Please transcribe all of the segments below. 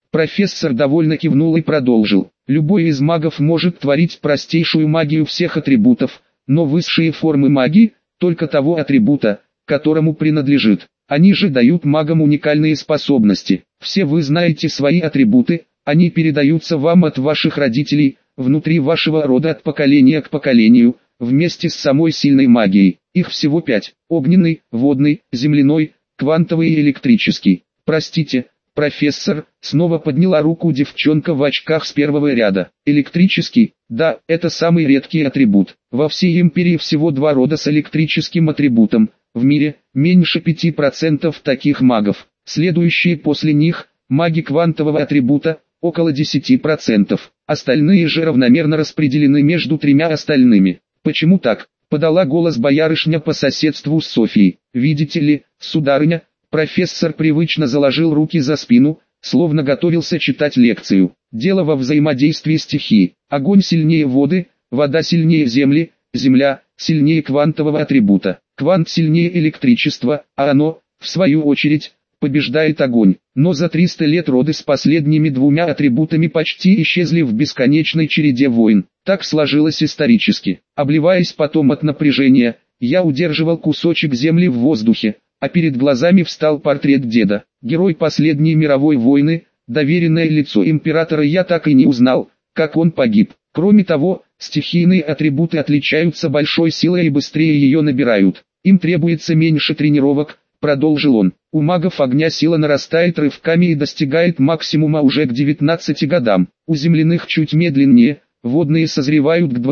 Профессор довольно кивнул и продолжил. Любой из магов может творить простейшую магию всех атрибутов, но высшие формы магии, только того атрибута, которому принадлежит. Они же дают магам уникальные способности. Все вы знаете свои атрибуты, они передаются вам от ваших родителей, внутри вашего рода от поколения к поколению, вместе с самой сильной магией. Их всего 5. Огненный, водный, земляной, квантовый и электрический. Простите, профессор, снова подняла руку девчонка в очках с первого ряда. Электрический, да, это самый редкий атрибут. Во всей империи всего 2 рода с электрическим атрибутом. В мире меньше 5% таких магов. Следующие после них – маги квантового атрибута, около 10%. Остальные же равномерно распределены между 3 остальными. Почему так? Подала голос боярышня по соседству с Софией. Видите ли, сударыня, профессор привычно заложил руки за спину, словно готовился читать лекцию. Дело во взаимодействии стихий. Огонь сильнее воды, вода сильнее земли, земля сильнее квантового атрибута. Квант сильнее электричества, а оно, в свою очередь, побеждает огонь. Но за 300 лет роды с последними 2 атрибутами почти исчезли в бесконечной череде войн. Так сложилось исторически. Обливаясь потом от напряжения, я удерживал кусочек земли в воздухе, а перед глазами встал портрет деда. Герой последней мировой войны, доверенное лицо императора, я так и не узнал, как он погиб. Кроме того, стихийные атрибуты отличаются большой силой и быстрее ее набирают. Им требуется меньше тренировок, продолжил он. У магов огня сила нарастает рывками и достигает максимума уже к 19 годам. У земляных чуть медленнее, водные созревают к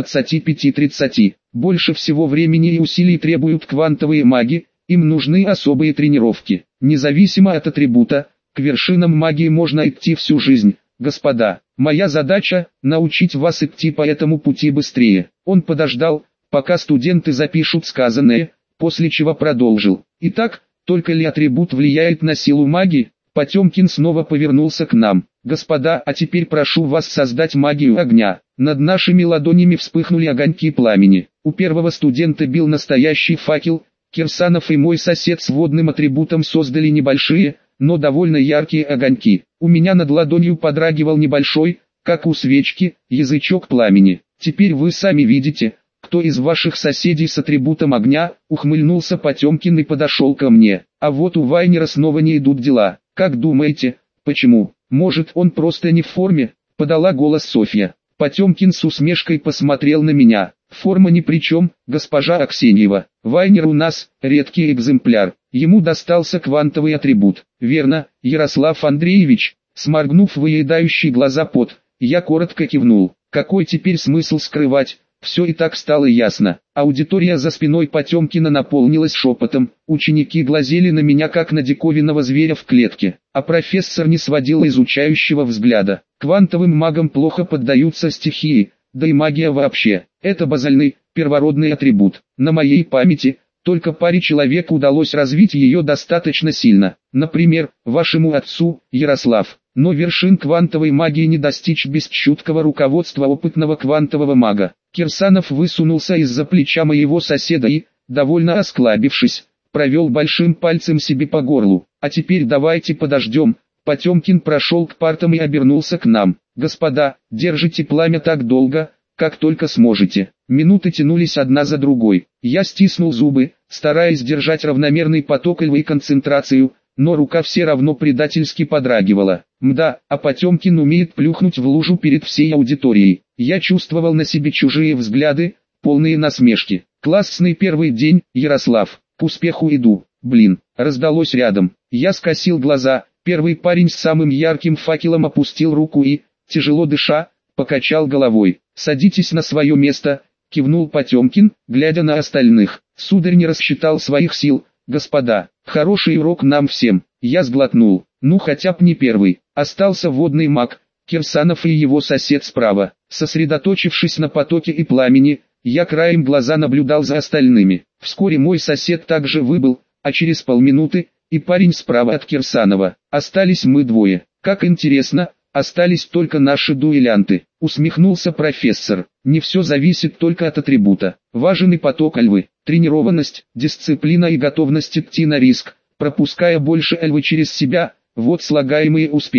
25-30. Больше всего времени и усилий требуют квантовые маги, им нужны особые тренировки. Независимо от атрибута, к вершинам магии можно идти всю жизнь. Господа, моя задача – научить вас идти по этому пути быстрее. Он подождал, пока студенты запишут сказанное, после чего продолжил. Итак, только ли атрибут влияет на силу магии? Потемкин снова повернулся к нам. Господа, а теперь прошу вас создать магию огня. Над нашими ладонями вспыхнули огоньки пламени. У первого студента бил настоящий факел. Кирсанов и мой сосед с водным атрибутом создали небольшие, но довольно яркие огоньки. У меня над ладонью подрагивал небольшой, как у свечки, язычок пламени. Теперь вы сами видите, кто из ваших соседей с атрибутом огня, ухмыльнулся Потемкин и подошел ко мне. А вот у Вайнера снова не идут дела. Как думаете, почему? Может, он просто не в форме? Подала голос Софья. Потемкин с усмешкой посмотрел на меня. Форма ни при чем, госпожа Аксеньева. Вайнер у нас редкий экземпляр. Ему достался квантовый атрибут. Верно, Ярослав Андреевич? Сморгнув выедающий глаза пот, я коротко кивнул. Какой теперь смысл скрывать? Все и так стало ясно. Аудитория за спиной Потемкина наполнилась шепотом. Ученики глазели на меня как на диковинного зверя в клетке. А профессор не сводил изучающего взгляда. Квантовым магам плохо поддаются стихии, да и магия вообще. Это базальный, первородный атрибут. На моей памяти, только паре человек удалось развить ее достаточно сильно. Например, вашему отцу, Ярослав. Но вершин квантовой магии не достичь без чуткого руководства опытного квантового мага. Кирсанов высунулся из-за плеча моего соседа и, довольно осклабившись, провел большим пальцем себе по горлу. А теперь давайте подождем. Потемкин прошел к партам и обернулся к нам. Господа, держите пламя так долго, как только сможете. Минуты тянулись одна за другой. Я стиснул зубы, стараясь держать равномерный поток и концентрацию, но рука все равно предательски подрагивала. Мда, а Потемкин умеет плюхнуть в лужу перед всей аудиторией. Я чувствовал на себе чужие взгляды, полные насмешки. Классный первый день, Ярослав, к успеху иду. Блин, раздалось рядом. Я скосил глаза, первый парень с самым ярким факелом опустил руку и, тяжело дыша, покачал головой. Садитесь на свое место, кивнул Потемкин, глядя на остальных. Сударь не рассчитал своих сил. Господа, хороший урок нам всем. Я сглотнул. Ну хотя б не первый. Остался водный маг, Кирсанов и его сосед справа. Сосредоточившись на потоке и пламени, я краем глаза наблюдал за остальными. Вскоре мой сосед также выбыл, а через полминуты, и парень справа от Кирсанова. Остались мы двое. Как интересно, остались только наши дуэлянты. Усмехнулся профессор. Не все зависит только от атрибута. Важен и поток альвы, тренированность, дисциплина и готовность идти на риск, пропуская больше альвы через себя. Вот слагаемые успеха.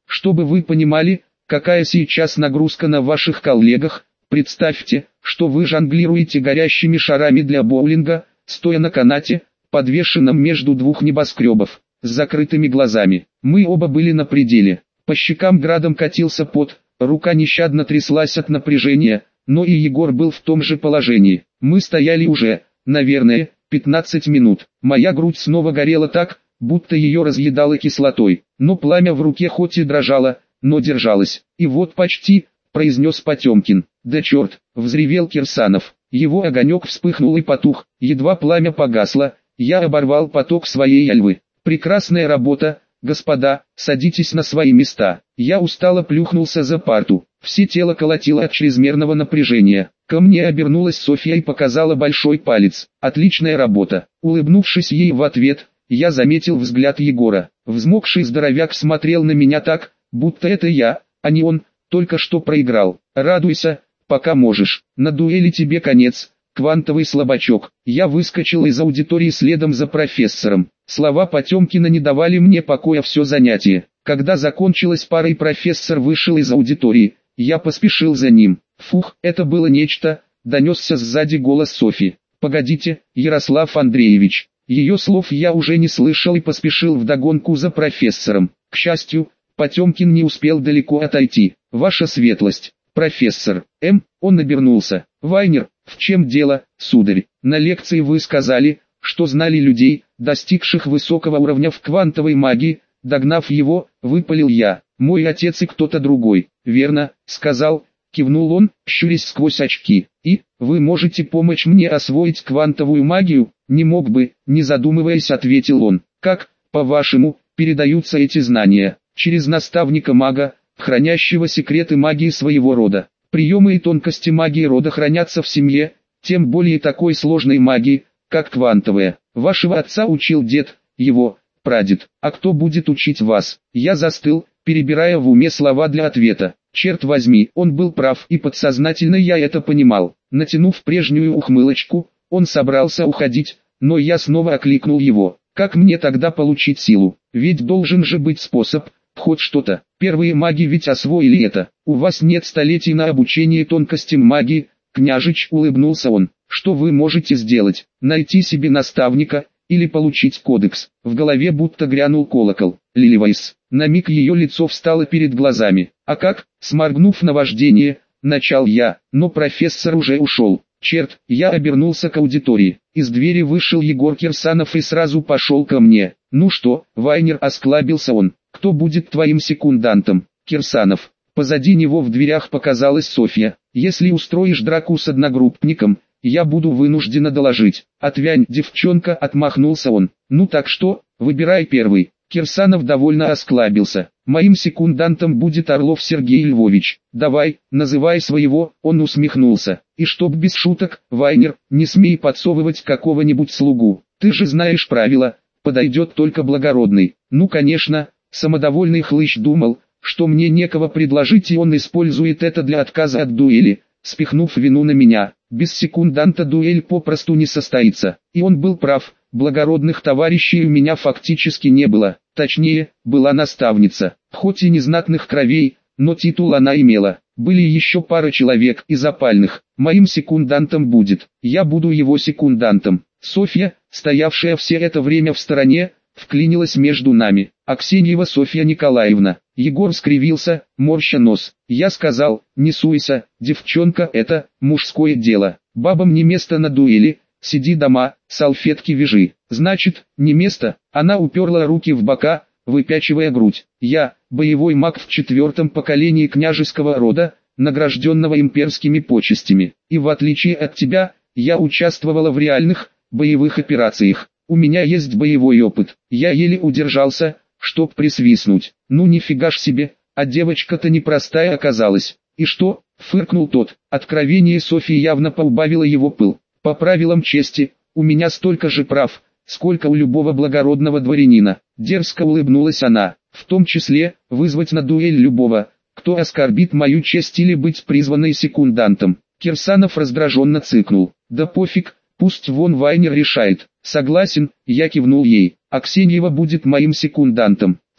Чтобы вы понимали, какая сейчас нагрузка на ваших коллегах, представьте, что вы жонглируете горящими шарами для боулинга, стоя на канате, подвешенном между двух небоскребов, с закрытыми глазами. Мы оба были на пределе. По щекам градом катился пот, рука нещадно тряслась от напряжения, но и Егор был в том же положении. Мы стояли уже, наверное, 15 минут. Моя грудь снова горела так, будто ее разъедало кислотой, но пламя в руке хоть и дрожало, но держалось. «И вот почти», — произнес Потемкин. «Да черт!» — взревел Кирсанов. Его огонек вспыхнул и потух, едва пламя погасло, я оборвал поток своей альвы. «Прекрасная работа, господа, садитесь на свои места». Я устало плюхнулся за парту, все тело колотило от чрезмерного напряжения. Ко мне обернулась Софья и показала большой палец. «Отличная работа». Улыбнувшись ей в ответ, я заметил взгляд Егора. Взмокший здоровяк смотрел на меня так, будто это я, а не он, только что проиграл. «Радуйся, пока можешь, на дуэли тебе конец, квантовый слабачок». Я выскочил из аудитории следом за профессором. Слова Потемкина не давали мне покоя все занятие. Когда закончилась пара и профессор вышел из аудитории, я поспешил за ним. «Фух, это было нечто», — донесся сзади голос Софьи. «Погодите, Ярослав Андреевич». Ее слов я уже не слышал и поспешил вдогонку за профессором. К счастью, Потемкин не успел далеко отойти. «Ваша светлость, профессор». Он обернулся. «Вайнер, в чем дело, сударь? На лекции вы сказали, что знали людей, достигших высокого уровня в квантовой магии». Догнав его, выпалил я. «Мой отец и кто-то другой». «Верно», — сказал, кивнул он, щурясь сквозь очки. «И, вы можете помочь мне освоить квантовую магию?» «Не мог бы», — не задумываясь ответил он. «Как, по-вашему, передаются эти знания?» «Через наставника-мага, хранящего секреты магии своего рода. Приемы и тонкости магии рода хранятся в семье, тем более такой сложной магии, как квантовая. Вашего отца учил дед, его прадед. А кто будет учить вас?» Я застыл, перебирая в уме слова для ответа. Черт возьми, он был прав, и подсознательно я это понимал. Натянув прежнюю ухмылочку, он собрался уходить, но я снова окликнул его. «Как мне тогда получить силу? Ведь должен же быть способ, хоть что-то. Первые маги ведь освоили это. У вас нет столетий на обучение тонкостям магии». «Княжич», — улыбнулся он, — «что вы можете сделать? Найти себе наставника, или получить кодекс?» В голове будто грянул колокол. «Лиливайс». На миг ее лицо встало перед глазами. «А как?» — сморгнув наваждение, начал я, но профессор уже ушел. Черт, я обернулся к аудитории. Из двери вышел Егор Кирсанов и сразу пошел ко мне. «Ну что, Вайнер», — осклабился он, — «кто будет твоим секундантом?» «Кирсанов». Позади него в дверях показалась Софья. «Если устроишь драку с одногруппником, я буду вынуждена доложить». «Отвянь, девчонка», — отмахнулся он. «Ну так что, выбирай первый». Кирсанов довольно осклабился. «Моим секундантом будет Орлов Сергей Львович». «Давай, называй своего», — он усмехнулся. «И чтоб без шуток, Вайнер, не смей подсовывать какого-нибудь слугу. Ты же знаешь правила, подойдет только благородный». «Ну конечно», — самодовольный хлыщ думал, что мне некого предложить, и он использует это для отказа от дуэли, спихнув вину на меня. Без секунданта дуэль попросту не состоится. И он был прав, благородных товарищей у меня фактически не было. Точнее, была наставница, хоть и незнатных кровей, но титул она имела. Были еще пара человек из опальных. Моим секундантом будет. Я буду его секундантом. Софья, стоявшая все это время в стороне, вклинилась между нами. «Аксеньева Софья Николаевна». Егор скривился, морща нос. Я сказал: «Не суйся, девчонка, это мужское дело. Бабам не место на дуэли, сиди дома, салфетки вяжи». «Значит, не место?» Она уперла руки в бока, выпячивая грудь. «Я, боевой маг в 4-м поколении княжеского рода, награжденного имперскими почестями. И в отличие от тебя, я участвовала в реальных, боевых операциях. У меня есть боевой опыт». Я еле удержался, чтоб присвистнуть. «Ну нифига ж себе, а девочка-то непростая оказалась». «И что?» — фыркнул тот. Откровение Софьи явно поубавило его пыл. «По правилам чести, у меня столько же прав, сколько у любого благородного дворянина». Дерзко улыбнулась она. «В том числе, вызвать на дуэль любого, кто оскорбит мою честь, или быть призванной секундантом». Кирсанов раздраженно цыкнул. «Да пофиг, пусть вон Вайнер решает». «Согласен», — я кивнул ей. «Аксеньева будет моим секундантом».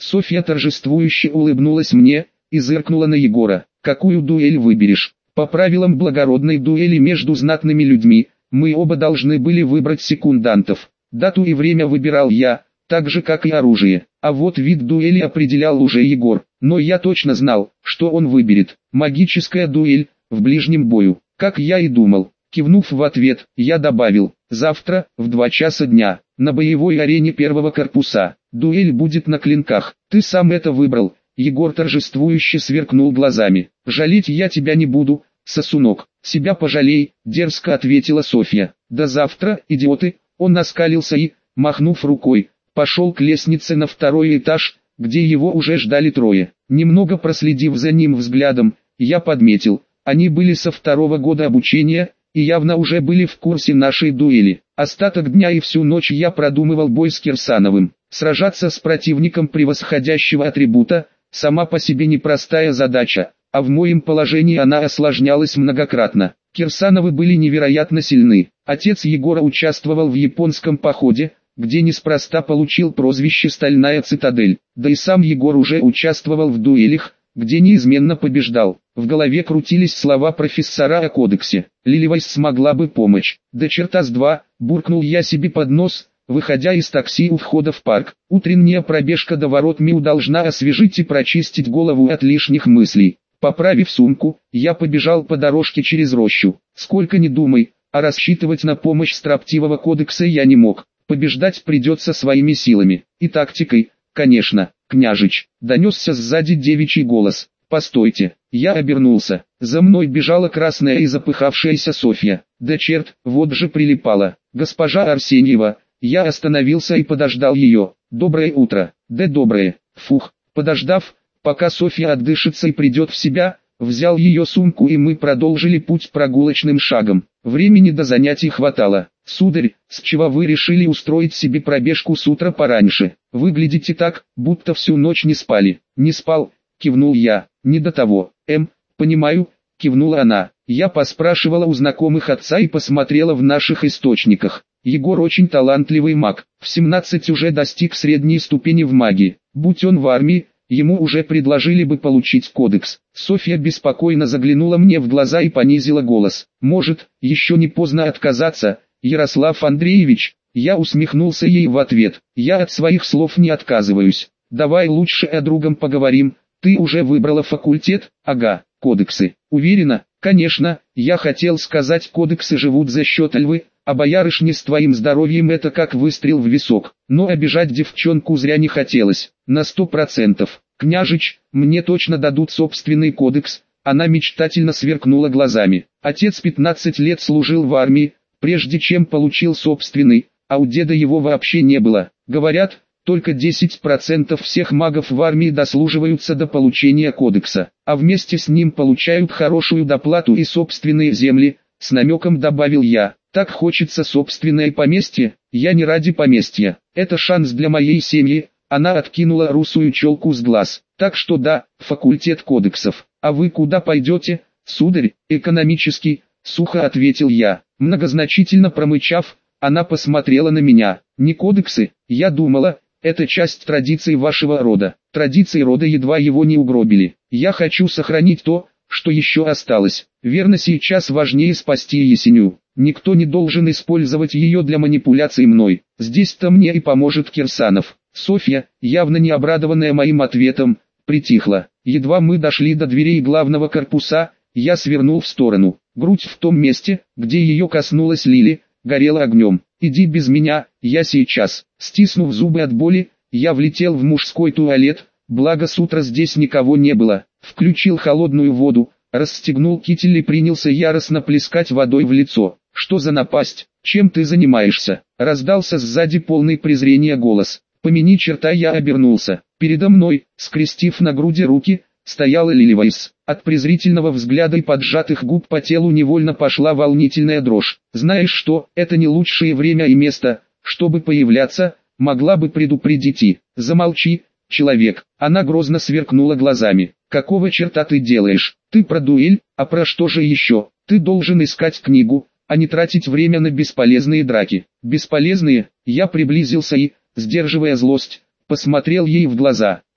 Софья торжествующе улыбнулась мне и зыркнула на Егора. «Какую дуэль выберешь? По правилам благородной дуэли между знатными людьми, мы оба должны были выбрать секундантов. Дату и время выбирал я, так же как и оружие. А вот вид дуэли определял уже Егор. Но я точно знал, что он выберет. Магическая дуэль, в ближнем бою. Как я и думал. Кивнув в ответ, я добавил: завтра, в 2 часа дня, на боевой арене первого корпуса. Дуэль будет на клинках. Ты сам это выбрал. Егор торжествующе сверкнул глазами. «Жалеть я тебя не буду, сосунок. Себя пожалей», — дерзко ответила Софья. «До завтра, идиоты». Он оскалился и, махнув рукой, пошел к лестнице на 2-й этаж, где его уже ждали трое. Немного проследив за ним взглядом, я подметил, они были со 2-го года обучения и явно уже были в курсе нашей дуэли. Остаток дня и всю ночь я продумывал бой с Кирсановым. Сражаться с противником превосходящего атрибута — сама по себе непростая задача, а в моем положении она осложнялась многократно. Кирсановы были невероятно сильны. Отец Егора участвовал в японском походе, где неспроста получил прозвище «Стальная цитадель». Да и сам Егор уже участвовал в дуэлях, где неизменно побеждал. В голове крутились слова профессора о кодексе. Лиливайс смогла бы помочь. «Да черта с два», — буркнул я себе под нос, выходя из такси у входа в парк. Утренняя пробежка до ворот МИУ должна освежить и прочистить голову от лишних мыслей. Поправив сумку, я побежал по дорожке через рощу. Сколько ни думай, а рассчитывать на помощь строптивого кодекса я не мог. Побеждать придется своими силами. И тактикой, конечно. «Княжич», — донесся сзади девичий голос. «Постойте». Я обернулся. За мной бежала красная и запыхавшаяся Софья. Да черт, вот же прилипала. «Госпожа Арсеньева». Я остановился и подождал ее. «Доброе утро». «Да доброе». Фух. Подождав, пока Софья отдышится и придет в себя, взял ее сумку и мы продолжили путь прогулочным шагом. Времени до занятий хватало. «Сударь, с чего вы решили устроить себе пробежку с утра пораньше? Выглядите так, будто всю ночь не спали». «Не спал», — кивнул я. «Не до того». Понимаю», — кивнула она. Я поспрашивала у знакомых отца и посмотрела в наших источниках. Егор очень талантливый маг, в 17 уже достиг средней ступени в магии. Будь он в армии, ему уже предложили бы получить кодекс. Софья беспокойно заглянула мне в глаза и понизила голос. «Может, еще не поздно отказаться, Ярослав Андреевич?» Я усмехнулся ей в ответ. «Я от своих слов не отказываюсь. Давай лучше о другом поговорим. Ты уже выбрала факультет?» «Ага, кодексы». «Уверена?» «Конечно, я хотел сказать, кодексы живут за счет львы, а боярышни с твоим здоровьем это как выстрел в висок. Но обижать девчонку зря не хотелось. На 100%. «Княжич, мне точно дадут собственный кодекс». Она мечтательно сверкнула глазами. Отец 15 лет служил в армии, прежде чем получил собственный, а у деда его вообще не было. Говорят, только 10% всех магов в армии дослуживаются до получения кодекса, а вместе с ним получают хорошую доплату и собственные земли, с намеком добавил я. Так хочется собственное поместье, я не ради поместья, это шанс для моей семьи. Она откинула русую челку с глаз. Так что да, факультет кодексов. А вы куда пойдете, сударь? Экономический, сухо ответил я. Многозначительно промычав, она посмотрела на меня. Не кодексы, я думала, это часть традиций вашего рода. Традиции рода едва его не угробили. Я хочу сохранить то, что еще осталось. Верно, сейчас важнее спасти Есеню. Никто не должен использовать ее для манипуляций мной. Здесь-то мне и поможет Кирсанов. Софья, явно не обрадованная моим ответом, притихла. Едва мы дошли до дверей главного корпуса, я свернул в сторону. Грудь в том месте, где ее коснулась Лили, горела огнем. «Иди без меня, я сейчас». Стиснув зубы от боли, я влетел в мужской туалет, благо с утра здесь никого не было. Включил холодную воду, расстегнул китель и принялся яростно плескать водой в лицо. «Что за напасть? Чем ты занимаешься?» Раздался сзади полный презрения голос. «Помяни черта». Я обернулся. Передо мной, скрестив на груди руки, стояла Лиливайс. От презрительного взгляда и поджатых губ по телу невольно пошла волнительная дрожь. «Знаешь что, это не лучшее время и место, чтобы появляться, могла бы предупредить и...» «Замолчи, человек». Она грозно сверкнула глазами. «Какого черта ты делаешь? Ты про дуэль, а про что же еще? Ты должен искать книгу, а не тратить время на бесполезные драки». «Бесполезные?» Я приблизился и, сдерживая злость, посмотрел ей в глаза.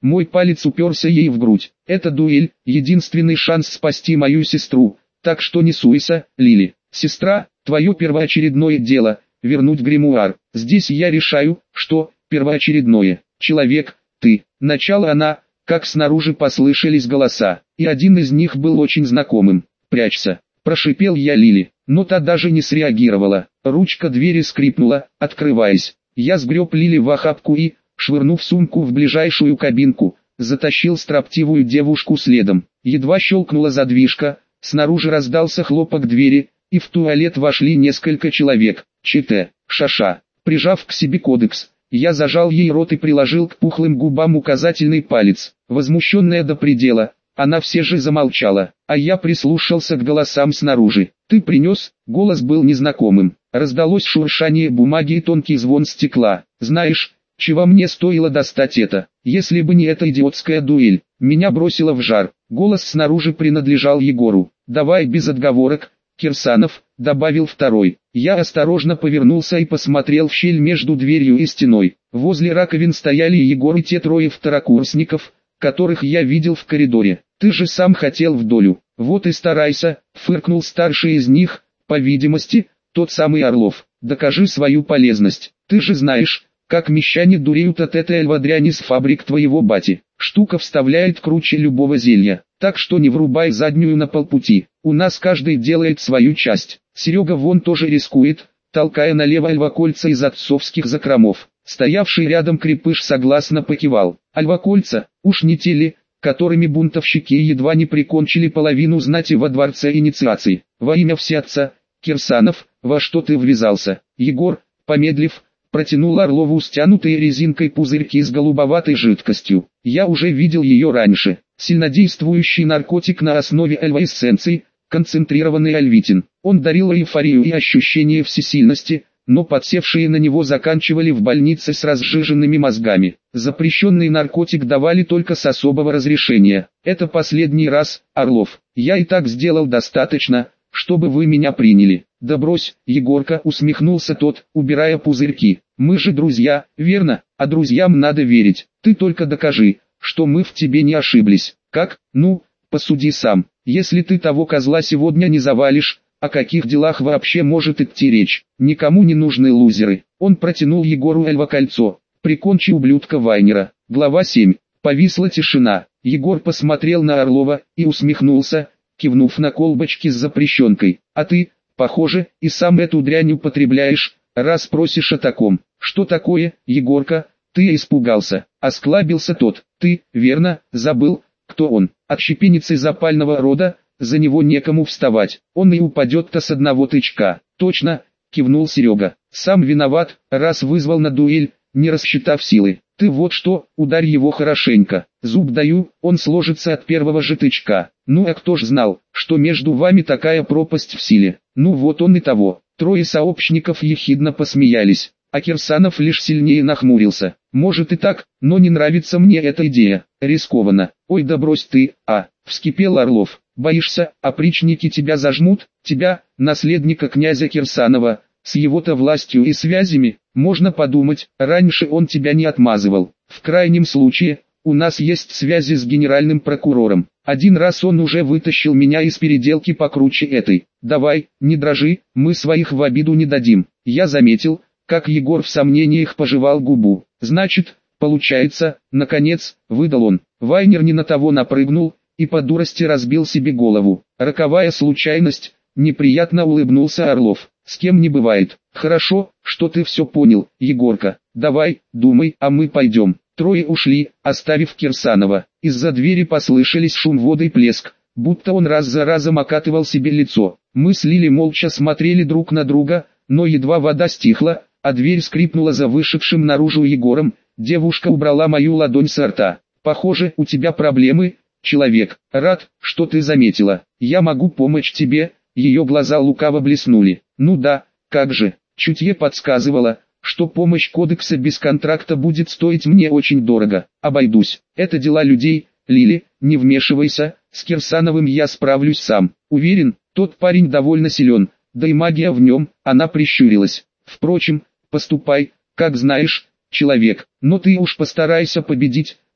Мой палец уперся ей в грудь. Это дуэль, единственный шанс спасти мою сестру, так что не суйся, Лили. Сестра, твое первоочередное дело — вернуть гримуар. Здесь я решаю, что первоочередное. Человек, ты. Начало она, как снаружи послышались голоса, и один из них был очень знакомым. «Прячься», — прошипел я Лили, но та даже не среагировала. Ручка двери скрипнула, открываясь. Я сгреб Лили в охапку и, швырнув сумку в ближайшую кабинку, затащил строптивую девушку следом. Едва щелкнула задвижка, снаружи раздался хлопок двери, и в туалет вошли несколько человек. ЧТ, Шаша. Прижав к себе кодекс, я зажал ей рот и приложил к пухлым губам указательный палец. Возмущенная до предела, она все же замолчала, а я прислушался к голосам снаружи. «Ты принес?» Голос был незнакомым. Раздалось шуршание бумаги и тонкий звон стекла. «Знаешь, чего мне стоило достать это? Если бы не эта идиотская дуэль, меня бросило в жар». Голос снаружи принадлежал Егору. «Давай без отговорок, Кирсанов», — добавил второй. Я осторожно повернулся и посмотрел в щель между дверью и стеной. Возле раковин стояли Егор и те трое второкурсников, которых я видел в коридоре. «Ты же сам хотел в долю, вот и старайся», — фыркнул старший из них, по видимости, тот самый Орлов. «Докажи свою полезность. Ты же знаешь, как мещане дуреют от этой альвадряни с фабрик твоего бати. Штука вставляет круче любого зелья, так что не врубай заднюю на полпути. У нас каждый делает свою часть». Серега вон тоже рискует, толкая налево альвакольца из отцовских закромов. Стоявший рядом крепыш согласно покивал. Альвакольца, уж не те ли, которыми бунтовщики едва не прикончили половину знати во дворце инициации. «Во имя всеотца, Кирсанов, во что ты ввязался?» Егор, помедлив, протянул Орлову стянутые резинкой пузырьки с голубоватой жидкостью. Я уже видел ее раньше. Сильнодействующий наркотик на основе альваэссенций, концентрированный альвитин. Он дарил эйфорию и ощущение всесильности, но подсевшие на него заканчивали в больнице с разжиженными мозгами. Запрещенный наркотик давали только с особого разрешения. «Это последний раз, Орлов. Я и так сделал достаточно, чтобы вы меня приняли». «Да брось, Егорка», — усмехнулся тот, убирая пузырьки. «Мы же друзья, верно? А друзьям надо верить. Ты только докажи, что мы в тебе не ошиблись». «Как? Ну, посуди сам. Если ты того козла сегодня не завалишь, о каких делах вообще может идти речь? Никому не нужны лузеры». Он протянул Егору альвакольцо. «Прикончи ублюдка Вайнера». Глава 7. Повисла тишина. Егор посмотрел на Орлова и усмехнулся, кивнув на колбочки с запрещенкой. «А ты, похоже, и сам эту дрянь употребляешь, раз просишь о таком». «Что такое, Егорка? Ты испугался?» Осклабился тот. «Ты, верно, забыл, кто он? Отщепенец запального рода, за него некому вставать. Он и упадет-то с одного тычка». «Точно», кивнул Серега. «Сам виноват, раз вызвал на дуэль, не рассчитав силы. Ты вот что, ударь его хорошенько. Зуб даю, он сложится от первого же тычка». «Ну а кто ж знал, что между вами такая пропасть в силе?» «Ну вот он и того». Трое сообщников ехидно посмеялись, а Кирсанов лишь сильнее нахмурился. «Может и так, но не нравится мне эта идея. Рискованно». «Ой, да брось ты, вскипел Орлов. «Боишься, опричники тебя зажмут? Тебя, наследника князя Кирсанова, с его-то властью и связями? Можно подумать, раньше он тебя не отмазывал. В крайнем случае, у нас есть связи с генеральным прокурором. Один раз он уже вытащил меня из переделки покруче этой. Давай, не дрожи, мы своих в обиду не дадим». Я заметил, как Егор в сомнениях пожевал губу. «Значит, получается, наконец», выдал он. «Вайнер не на того напрыгнул и по дурости разбил себе голову. Роковая случайность», неприятно улыбнулся Орлов. «С кем не бывает. Хорошо, что ты все понял, Егорка. Давай, думай, а мы пойдем». Трое ушли, оставив Кирсанова. Из-за двери послышались шум воды и плеск, будто он раз за разом окатывал себе лицо. Мы с Лили молча смотрели друг на друга, но едва вода стихла, а дверь скрипнула за вышедшим наружу Егором, девушка убрала мою ладонь со рта. «Похоже, у тебя проблемы, человек. Рад, что ты заметила. Я могу помочь тебе». Ее глаза лукаво блеснули. «Ну да, как же». Чутье подсказывало, что помощь кодекса без контракта будет стоить мне очень дорого. Обойдусь. Это дела людей. Лили, не вмешивайся, с Кирсановым я справлюсь сам. Уверен, тот парень довольно силен, да и магия в нем. Она прищурилась. Впрочем, поступай, как знаешь, человек, но ты уж постарайся победить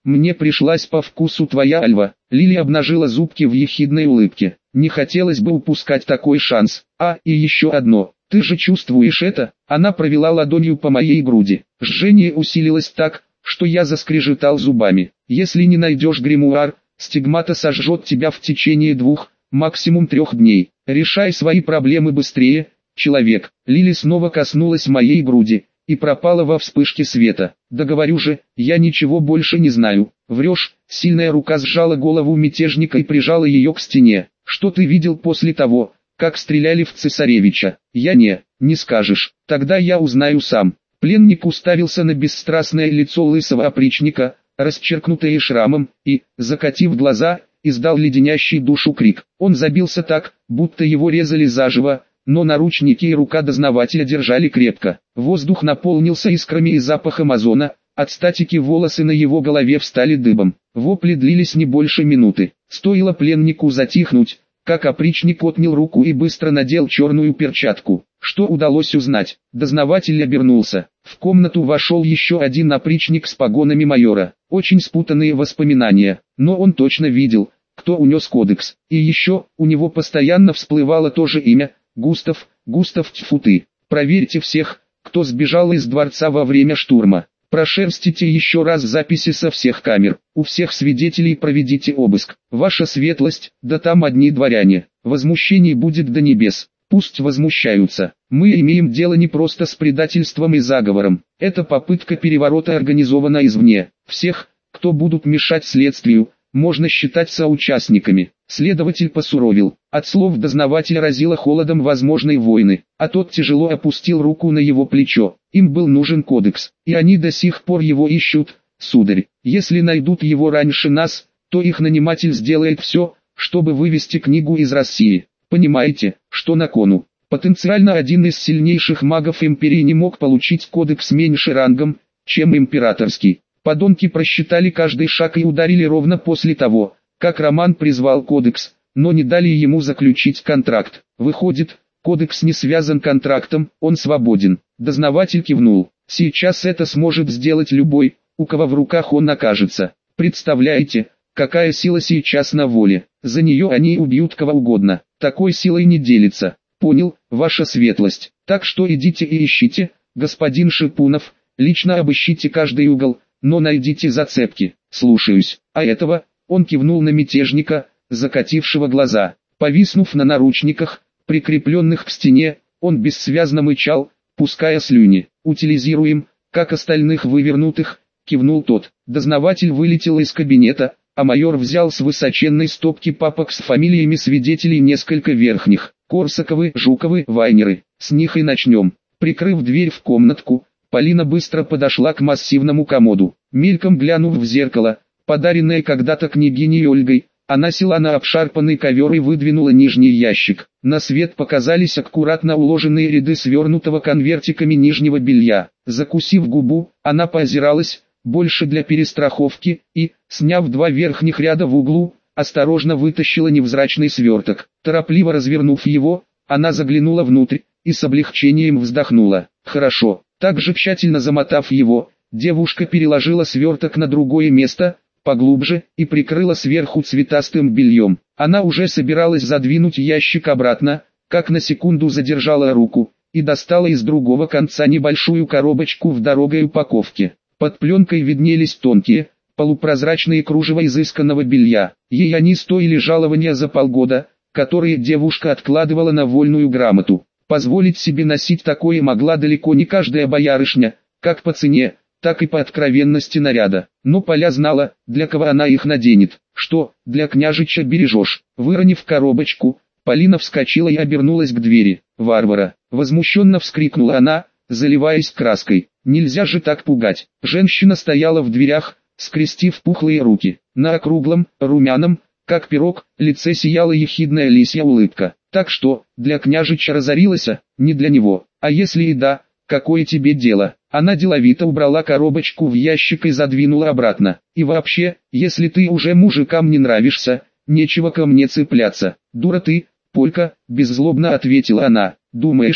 Мне пришлась по вкусу твоя Альва. Лили обнажила зубки в ехидной улыбке. Не хотелось бы упускать такой шанс. И еще одно. Ты же чувствуешь это? Она провела ладонью по моей груди. Жжение усилилось так, что я заскрежетал зубами. Если не найдешь гримуар, стигмата сожжет тебя в течение 2, максимум 3 дней. Решай свои проблемы быстрее, человек. Лили снова коснулась моей груди и пропала во вспышке света. Да говорю же, я ничего больше не знаю. Врешь. Сильная рука сжала голову мятежника и прижала ее к стене. Что ты видел после того, как стреляли в цесаревича? Я не скажешь. Тогда я узнаю сам. Пленник уставился на бесстрастное лицо лысого опричника, расчеркнутое шрамом, и, закатив глаза, издал леденящий душу крик. Он забился так, будто его резали заживо, но наручники и рука дознавателя держали крепко. Воздух наполнился искрами и запахом озона, от статики волосы на его голове встали дыбом. Вопли длились не больше минуты. Стоило пленнику затихнуть, как опричник отнял руку и быстро надел черную перчатку. Что удалось узнать? Дознаватель обернулся. В комнату вошел еще один опричник с погонами майора. Очень спутанные воспоминания, но он точно видел, кто унес кодекс. И еще, у него постоянно всплывало то же имя – Густав, тьфу ты. Проверьте всех, кто сбежал из дворца во время штурма. Прошерстите еще раз записи со всех камер. У всех свидетелей проведите обыск. Ваша светлость, да там одни дворяне. Возмущений будет до небес. Пусть возмущаются. Мы имеем дело не просто с предательством и заговором. Это попытка переворота организована извне. Всех, кто будут мешать следствию, можно считать соучастниками. Следователь посуровил. От слов дознавателя разило холодом возможной войны, а тот тяжело опустил руку на его плечо. Им был нужен кодекс, и они до сих пор его ищут, сударь. Если найдут его раньше нас, то их наниматель сделает все, чтобы вывести книгу из России. Понимаете, что на кону? Потенциально один из сильнейших магов империи не мог получить кодекс меньше рангом, чем императорский. Подонки просчитали каждый шаг и ударили ровно после того, как Роман призвал кодекс, но не дали ему заключить контракт. Выходит, кодекс не связан контрактом, он свободен. Дознаватель кивнул. Сейчас это сможет сделать любой, у кого в руках он окажется. Представляете, какая сила сейчас на воле? За нее они убьют кого угодно. Такой силой не делится. Понял, ваша светлость. Так что идите и ищите, господин Шипунов, лично обыщите каждый угол, но найдите зацепки. Слушаюсь. А этого, он кивнул на мятежника, закатившего глаза. Повиснув на наручниках, прикрепленных к стене, он бессвязно мычал, пуская слюни. «Утилизируем, как остальных вывернутых», — кивнул тот. Дознаватель вылетел из кабинета, а майор взял с высоченной стопки папок с фамилиями свидетелей несколько верхних. Корсаковы, Жуковы, Вайнеры. С них и начнем. Прикрыв дверь в комнатку, Полина быстро подошла к массивному комоду. Мельком глянув в зеркало, подаренное когда-то княгиней Ольгой, она села на обшарпанный ковер и выдвинула нижний ящик. На свет показались аккуратно уложенные ряды свернутого конвертиками нижнего белья. Закусив губу, она поозиралась, больше для перестраховки, и, сняв 2 верхних ряда в углу, осторожно вытащила невзрачный сверток. Торопливо развернув его, она заглянула внутрь и с облегчением вздохнула. Хорошо. Также тщательно замотав его, девушка переложила сверток на другое место, поглубже, и прикрыла сверху цветастым бельем. Она уже собиралась задвинуть ящик обратно, как на секунду задержала руку, и достала из другого конца небольшую коробочку в дорогой упаковке. Под пленкой виднелись тонкие, полупрозрачные кружева изысканного белья. Ей они стоили жалования за полгода, которые девушка откладывала на вольную грамоту. Позволить себе носить такое могла далеко не каждая боярышня, как по цене, так и по откровенности наряда. Но Поля знала, для кого она их наденет. Что, для княжича бережешь? Выронив коробочку, Полина вскочила и обернулась к двери. «Варвара!» — возмущенно вскрикнула она, заливаясь краской. «Нельзя же так пугать!» Женщина стояла в дверях, скрестив пухлые руки. На округлом, румяном, как пирог, лице сияла ехидная лисья улыбка. Так что, для княжича разорилась, не для него. А если и да, какое тебе дело? Она деловито убрала коробочку в ящик и задвинула обратно. И вообще, если ты уже мужикам не нравишься, нечего ко мне цепляться. Дура ты, Полька, беззлобно ответила она. Думаешь,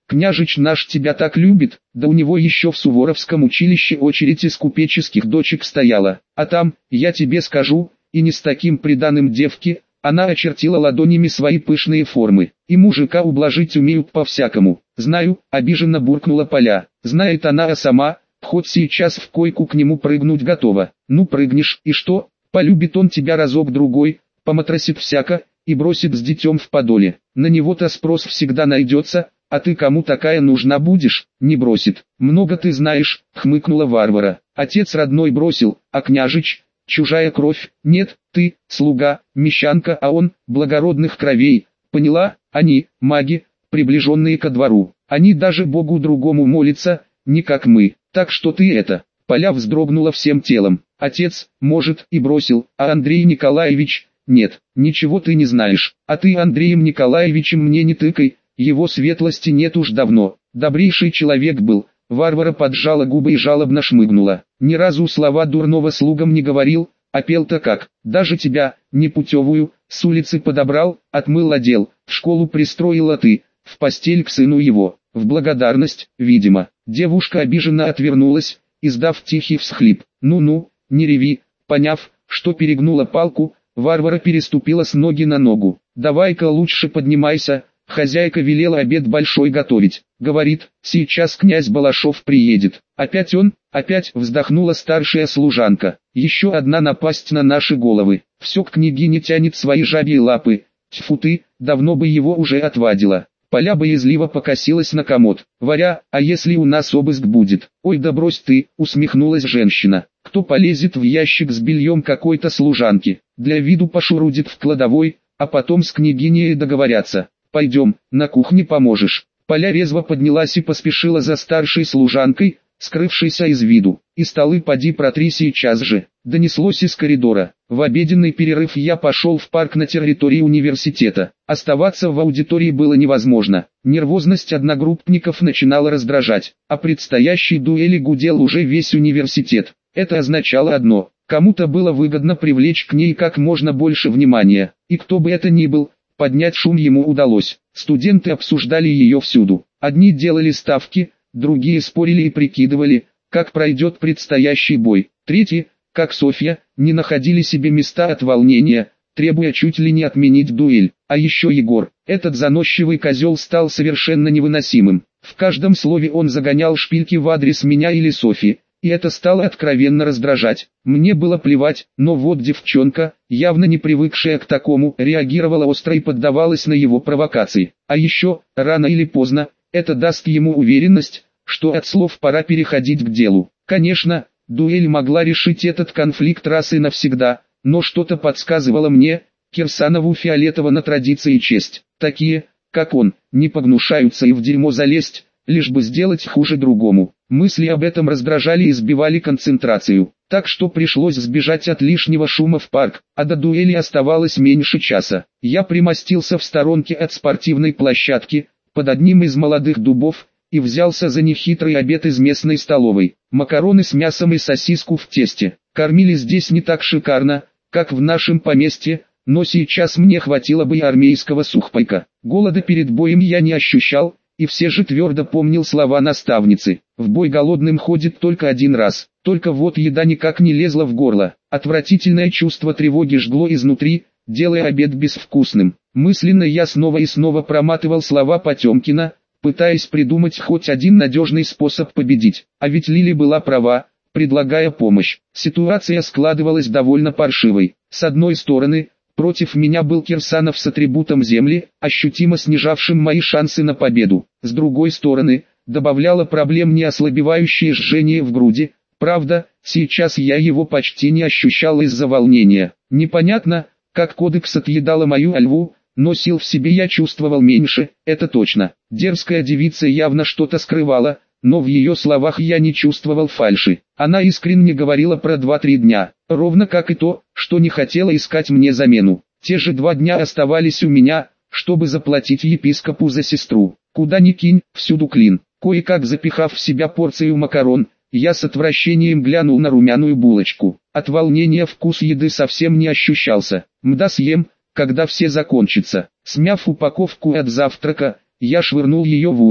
Княжич наш тебя так любит, да у него еще в Суворовском училище очередь из купеческих дочек стояла. А там, я тебе скажу, и не с таким приданым девки». Она очертила ладонями свои пышные формы. «И мужика ублажить умеют по-всякому». «Знаю», — обиженно буркнула Поля. «Знает она, а сама, хоть сейчас в койку к нему прыгнуть готова». «Ну прыгнешь, и что? Полюбит он тебя разок-другой, поматросит всяко, и бросит с детем в подоле. На него-то спрос всегда найдется, а ты кому такая нужна будешь?» «Не бросит». «Много ты знаешь», — хмыкнула Варвара. «Отец родной бросил, а княжич, чужая кровь. Нет, ты, слуга, мещанка, а он, благородных кровей. Поняла? Они, маги, приближенные ко двору. Они даже богу другому молятся, не как мы. Так что ты это». Поля вздрогнула всем телом. «Отец, может, и бросил, а Андрей Николаевич, нет, ничего ты не знаешь. А ты Андреем Николаевичем мне не тыкай, его светлости нет уж давно. Добрейший человек был». Варвара поджала губы и жалобно шмыгнула. «Ни разу слова дурного слугам не говорил, а пел-то как. Даже тебя, непутевую, с улицы подобрал, отмыл одел, в школу пристроила ты, в постель к сыну его». В благодарность, видимо, девушка обиженно отвернулась, издав тихий всхлип. «Ну-ну, не реви». Поняв, что перегнула палку, Варвара переступила с ноги на ногу. «Давай-ка лучше поднимайся». Хозяйка велела обед большой готовить. Говорит, сейчас князь Балашов приедет. «Опять он?» «Опять», вздохнула старшая служанка. «Еще одна напасть на наши головы. Все к княгине тянет свои жабьи лапы. Тьфу ты, давно бы его уже отвадила». Поля боязливо покосилась на комод. «Варя, а если у нас обыск будет?» «Ой, да брось ты», усмехнулась женщина. «Кто полезет в ящик с бельем какой-то служанки? Для виду пошурудит в кладовой, а потом с княгиней договорятся. Пойдем, на кухне поможешь». Поля резво поднялась и поспешила за старшей служанкой, скрывшейся из виду. «И столы поди протри сейчас же», донеслось из коридора. В обеденный перерыв я пошел в парк на территории университета. Оставаться в аудитории было невозможно. Нервозность одногруппников начинала раздражать, а предстоящей дуэли гудел уже весь университет. Это означало одно: кому-то было выгодно привлечь к ней как можно больше внимания, и кто бы это ни был, поднять шум ему удалось. Студенты обсуждали ее всюду. Одни делали ставки, другие спорили и прикидывали, как пройдет предстоящий бой. Третьи, как Софья, не находили себе места от волнения, требуя чуть ли не отменить дуэль. А еще Егор, этот заносчивый козел, стал совершенно невыносимым. В каждом слове он загонял шпильки в адрес меня или Софьи, и это стало откровенно раздражать. Мне было плевать, но вот девчонка, явно не привыкшая к такому, реагировала остро и поддавалась на его провокации. А еще, рано или поздно, это даст ему уверенность, что от слов пора переходить к делу. Конечно, дуэль могла решить этот конфликт раз и навсегда, но что-то подсказывало мне, Кирсанову фиолетово на традиции и честь. Такие, как он, не погнушаются и в дерьмо залезть, лишь бы сделать хуже другому. Мысли об этом раздражали и сбивали концентрацию, так что пришлось сбежать от лишнего шума в парк, а до дуэли оставалось меньше часа. Я примостился в сторонке от спортивной площадки, под одним из молодых дубов, и взялся за нехитрый обед из местной столовой. Макароны с мясом и сосиску в тесте. Кормили здесь не так шикарно, как в нашем поместье, но сейчас мне хватило бы и армейского сухпайка. Голода перед боем я не ощущал, и все же твердо помнил слова наставницы: в бой голодным ходит только один раз. Только вот еда никак не лезла в горло. Отвратительное чувство тревоги жгло изнутри, делая обед безвкусным. Мысленно я снова и снова проматывал слова Потемкина, пытаясь придумать хоть один надежный способ победить. А ведь Лили была права, предлагая помощь. Ситуация складывалась довольно паршивой. С одной стороны, против меня был Кирсанов с атрибутом земли, ощутимо снижавшим мои шансы на победу. С другой стороны, добавляло проблем неослабевающее жжение в груди. Правда, сейчас я его почти не ощущал из-за волнения. Непонятно, как кодекс отъедала мою альву, но сил в себе я чувствовал меньше, это точно. Дерзкая девица явно что-то скрывала, но в ее словах я не чувствовал фальши. Она искренне говорила про 2-3 дня, ровно как и то, что не хотела искать мне замену. Те же 2 дня оставались у меня, чтобы заплатить епископу за сестру. Куда ни кинь, всюду клин. Кое-как запихав в себя порцию макарон, я с отвращением глянул на румяную булочку. От волнения вкус еды совсем не ощущался. Мда, съем, когда все закончится. Смяв упаковку от завтрака, я швырнул ее в урну.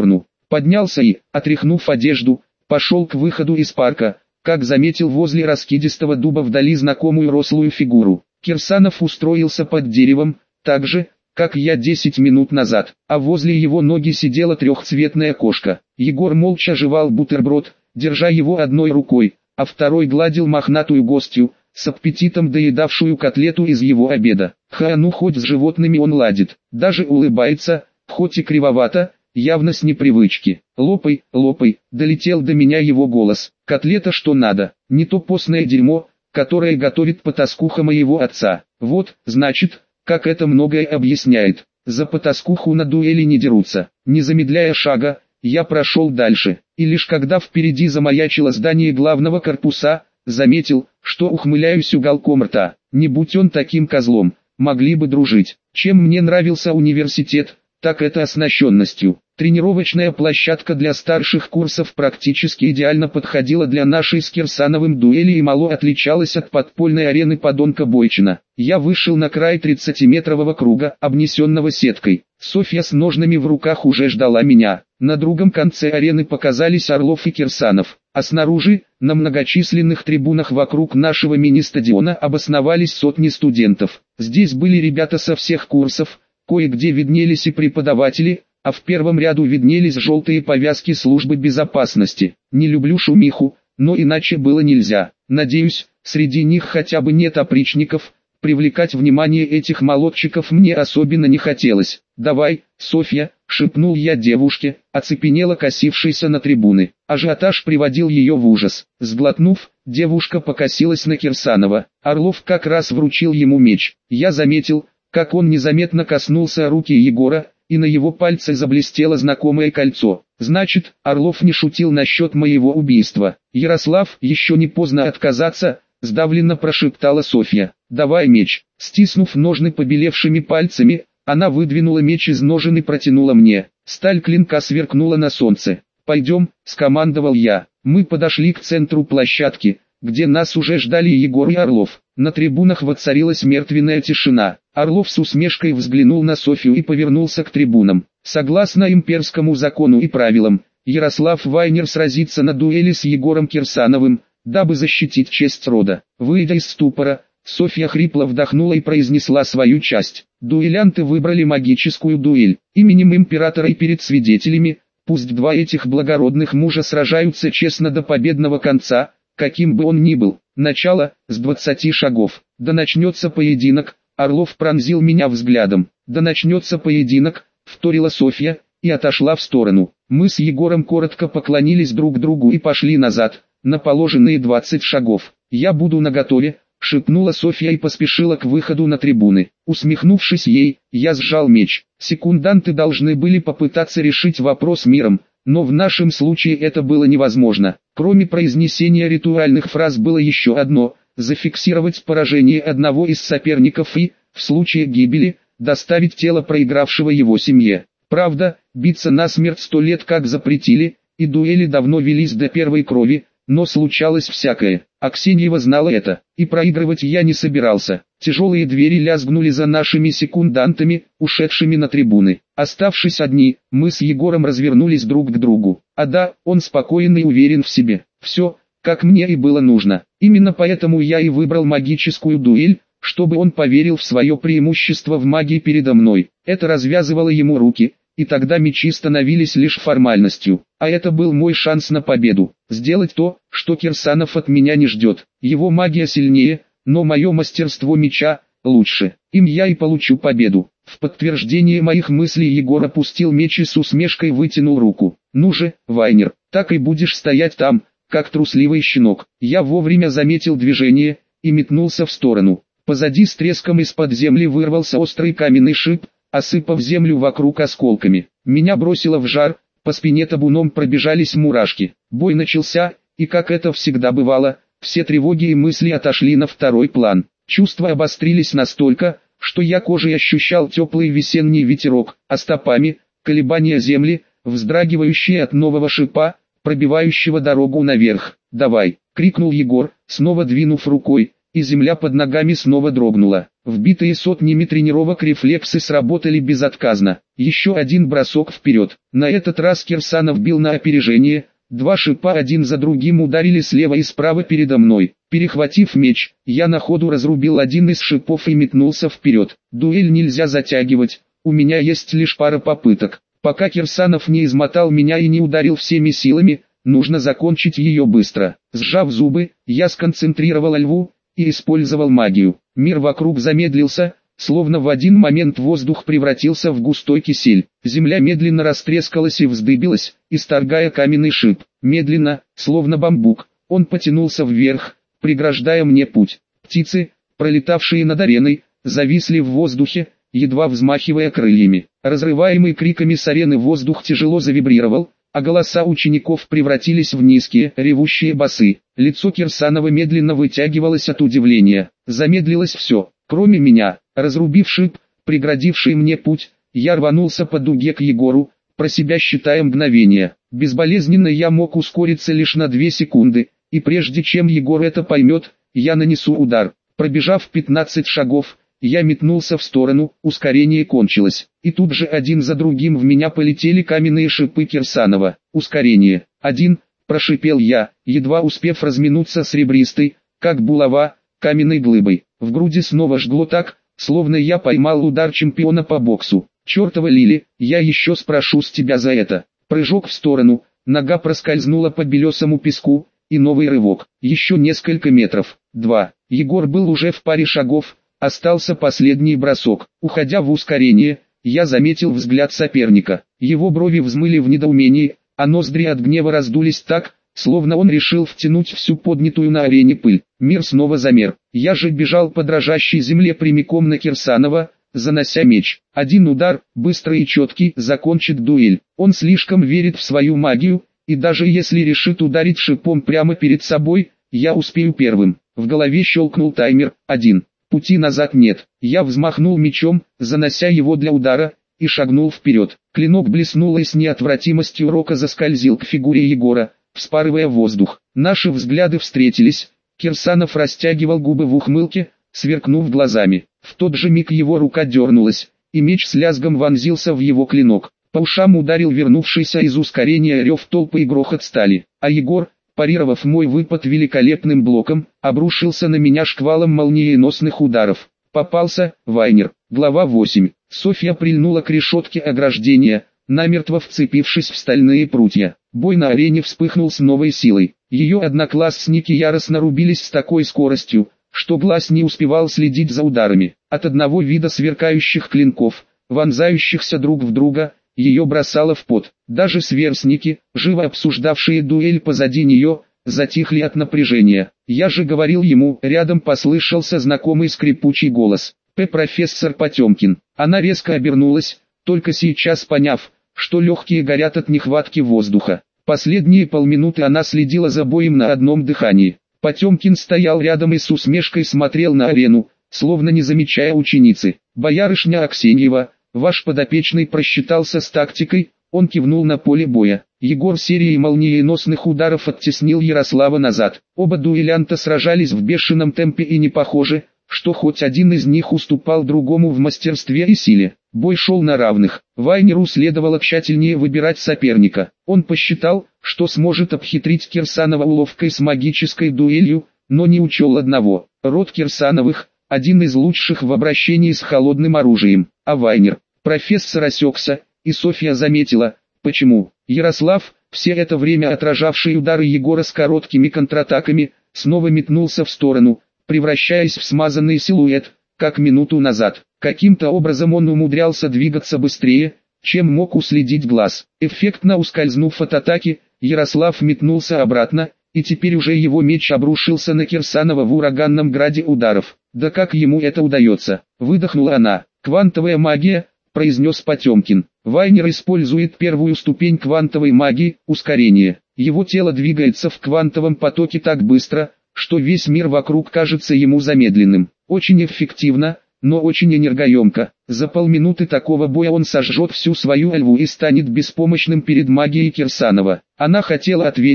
Поднялся и, отряхнув одежду, пошел к выходу из парка, как заметил возле раскидистого дуба вдали знакомую рослую фигуру. Кирсанов устроился под деревом, так же, как я 10 минут назад, а возле его ноги сидела трехцветная кошка. Егор молча жевал бутерброд, держа его одной рукой, а второй гладил мохнатую гостью, с аппетитом доедавшую котлету из его обеда. Ну хоть с животными он ладит, даже улыбается, хоть и кривовато, явно с непривычки. «Лопай, лопай», долетел до меня его голос. «Котлета что надо, не то постное дерьмо, которое готовит потаскуха моего отца. Вот, значит, как это многое объясняет. За потаскуху на дуэли не дерутся». Не замедляя шага, я прошел дальше, и лишь когда впереди замаячило здание главного корпуса, заметил, что ухмыляюсь уголком рта. Не будь он таким козлом, могли бы дружить. Чем мне нравился университет, так это оснащенностью. Тренировочная площадка для старших курсов практически идеально подходила для нашей с Кирсановым дуэли и мало отличалась от подпольной арены подонка Бойчина. Я вышел на край 30-метрового круга, обнесенного сеткой. Софья с ножными в руках уже ждала меня. На другом конце арены показались Орлов и Кирсанов, а снаружи, на многочисленных трибунах вокруг нашего мини-стадиона обосновались сотни студентов. Здесь были ребята со всех курсов, кое-где виднелись и преподаватели, а в первом ряду виднелись желтые повязки службы безопасности. Не люблю шумиху, но иначе было нельзя. Надеюсь, среди них хотя бы нет опричников. Привлекать внимание этих молодчиков мне особенно не хотелось. «Давай, Софья», — шепнул я девушке, оцепенела косившейся на трибуны. Ажиотаж приводил ее в ужас. Сглотнув, девушка покосилась на Кирсанова. Орлов как раз вручил ему меч. Я заметил, как он незаметно коснулся руки Егора, и на его пальце заблестело знакомое кольцо. Значит, Орлов не шутил насчет моего убийства. «Ярослав, еще не поздно отказаться», — сдавленно прошептала Софья. «Давай меч». Стиснув ножны побелевшими пальцами, она выдвинула меч из ножен и протянула мне. Сталь клинка сверкнула на солнце. «Пойдем», — скомандовал я. Мы подошли к центру площадки, где нас уже ждали Егор и Орлов. На трибунах воцарилась мертвенная тишина. Орлов с усмешкой взглянул на Софью и повернулся к трибунам. Согласно имперскому закону и правилам, Ярослав Вайнер сразится на дуэли с Егором Кирсановым, дабы защитить честь рода. Выйдя из ступора, Софья хрипло вдохнула и произнесла свою часть. Дуэлянты выбрали магическую дуэль. Именем императора и перед свидетелями, пусть два этих благородных мужа сражаются честно до победного конца, каким бы он ни был. Начало, с 20 шагов. Да начнется поединок. Орлов пронзил меня взглядом. Да начнется поединок, вторила Софья, и отошла в сторону. Мы с Егором коротко поклонились друг другу и пошли назад, на положенные 20 шагов. «Я буду наготове», — шепнула Софья и поспешила к выходу на трибуны. Усмехнувшись ей, я сжал меч. Секунданты должны были попытаться решить вопрос миром, но в нашем случае это было невозможно. Кроме произнесения ритуальных фраз было еще одно — зафиксировать поражение одного из соперников и, в случае гибели, доставить тело проигравшего его семье. Правда, биться насмерть 100 лет как запретили, и дуэли давно велись до первой крови, но случалось всякое. Аксеньева знала это, и проигрывать я не собирался. Тяжелые двери лязгнули за нашими секундантами, ушедшими на трибуны. Оставшись одни, мы с Егором развернулись друг к другу. А да, он спокоен и уверен в себе. Все, как мне и было нужно. Именно поэтому я и выбрал магическую дуэль, чтобы он поверил в свое преимущество в магии передо мной. Это развязывало ему руки, и тогда мечи становились лишь формальностью. А это был мой шанс на победу. Сделать то, что Кирсанов от меня не ждет. Его магия сильнее, но мое мастерство меча лучше. Им я и получу победу. В подтверждение моих мыслей Егор опустил меч и с усмешкой вытянул руку. «Ну же, Вайнер, так и будешь стоять там, как трусливый щенок». Я вовремя заметил движение и метнулся в сторону. Позади с треском из-под земли вырвался острый каменный шип, осыпав землю вокруг осколками. Меня бросило в жар, по спине табуном пробежались мурашки. Бой начался, и как это всегда бывало, все тревоги и мысли отошли на второй план. Чувства обострились настолько, что я кожей ощущал теплый весенний ветерок, а стопами — колебания земли, вздрагивающие от нового шипа, пробивающего дорогу наверх. «Давай!» — крикнул Егор, снова двинув рукой, и земля под ногами снова дрогнула. Вбитые сотнями тренировок рефлексы сработали безотказно. Еще один бросок вперед. На этот раз Кирсанов бил на опережение. Два шипа один за другим ударили слева и справа передо мной. Перехватив меч, я на ходу разрубил один из шипов и метнулся вперед. Дуэль нельзя затягивать, у меня есть лишь пара попыток. Пока Кирсанов не измотал меня и не ударил всеми силами, нужно закончить ее быстро. Сжав зубы, я сконцентрировал льву и использовал магию. Мир вокруг замедлился, словно в один момент воздух превратился в густой кисель. Земля медленно растрескалась и вздыбилась, исторгая каменный шип. Медленно, словно бамбук, он потянулся вверх, преграждая мне путь. Птицы, пролетавшие над ареной, зависли в воздухе, едва взмахивая крыльями. Разрываемый криками с арены воздух тяжело завибрировал, а голоса учеников превратились в низкие, ревущие басы. Лицо Кирсанова медленно вытягивалось от удивления. Замедлилось все, кроме меня. Разрубив шип, преградивший мне путь, я рванулся по дуге к Егору, про себя считая мгновение. Безболезненно я мог ускориться лишь на 2 секунды, и прежде чем Егор это поймет, я нанесу удар. Пробежав 15 шагов, я метнулся в сторону, ускорение кончилось, и тут же один за другим в меня полетели каменные шипы Кирсанова. Ускорение. Один, прошипел я, едва успев разминуться с ребристой, как булава, каменной глыбой. В груди снова жгло так, словно я поймал удар чемпиона по боксу. Чертова Лили, я еще спрошу с тебя за это. Прыжок в сторону, нога проскользнула по белесому песку, и новый рывок. Еще несколько метров. 2. Егор был уже в паре шагов, остался последний бросок. Уходя в ускорение, я заметил взгляд соперника. Его брови взмыли в недоумении, а ноздри от гнева раздулись так, словно он решил втянуть всю поднятую на арене пыль. Мир снова замер. Я же бежал по дрожащей земле прямиком на Кирсанова, занося меч. Один удар, быстрый и четкий, закончит дуэль. Он слишком верит в свою магию, и даже если решит ударить шипом прямо перед собой, я успею первым. В голове щелкнул таймер. 1. Пути назад нет. Я взмахнул мечом, занося его для удара, и шагнул вперед. Клинок блеснул и с неотвратимостью рока заскользил к фигуре Егора, вспарывая воздух. Наши взгляды встретились. Кирсанов растягивал губы в ухмылке, сверкнув глазами. В тот же миг его рука дернулась, и меч с лязгом вонзился в его клинок. По ушам ударил вернувшийся из ускорения рев толпы и грохот стали. А Егор, парировав мой выпад великолепным блоком, обрушился на меня шквалом молниеносных ударов. Попался, Вайнер. Глава 8. Софья прильнула к решетке ограждения, намертво вцепившись в стальные прутья. Бой на арене вспыхнул с новой силой. Ее одноклассники яростно рубились с такой скоростью, что глаз не успевал следить за ударами. От одного вида сверкающих клинков, вонзающихся друг в друга, ее бросало в пот. Даже сверстники, живо обсуждавшие дуэль позади нее, затихли от напряжения. Я же говорил ему, рядом послышался знакомый скрипучий голос. Профессор Потемкин. Она резко обернулась, только сейчас поняв, что легкие горят от нехватки воздуха. Последние полминуты она следила за боем на одном дыхании. Потемкин стоял рядом и с усмешкой смотрел на арену, словно не замечая ученицы. «Боярышня Аксеньева, ваш подопечный просчитался с тактикой», он кивнул на поле боя. Егор серией молниеносных ударов оттеснил Ярослава назад. Оба дуэлянта сражались в бешеном темпе и не похоже, что хоть один из них уступал другому в мастерстве и силе. Бой шел на равных. Вайнеру следовало тщательнее выбирать соперника. Он посчитал, что сможет обхитрить Кирсанова уловкой с магической дуэлью, но не учел одного. Род Кирсановых – один из лучших в обращении с холодным оружием. А Вайнер, профессор осекся, и Софья заметила, почему. Ярослав, все это время отражавший удары Егора с короткими контратаками, снова метнулся в сторону, превращаясь в смазанный силуэт, как минуту назад. Каким-то образом он умудрялся двигаться быстрее, чем мог уследить глаз. Эффектно ускользнув от атаки, Ярослав метнулся обратно, и теперь уже его меч обрушился на Кирсанова в ураганном граде ударов. «Да как ему это удается?» – выдохнула она. «Квантовая магия», – произнес Потемкин. Вайнер использует первую ступень квантовой магии – ускорение. Его тело двигается в квантовом потоке так быстро, что весь мир вокруг кажется ему замедленным. Очень эффективно, но очень энергоемко. За полминуты такого боя он сожжет всю свою льву и станет беспомощным перед магией Кирсанова. Она хотела ответить,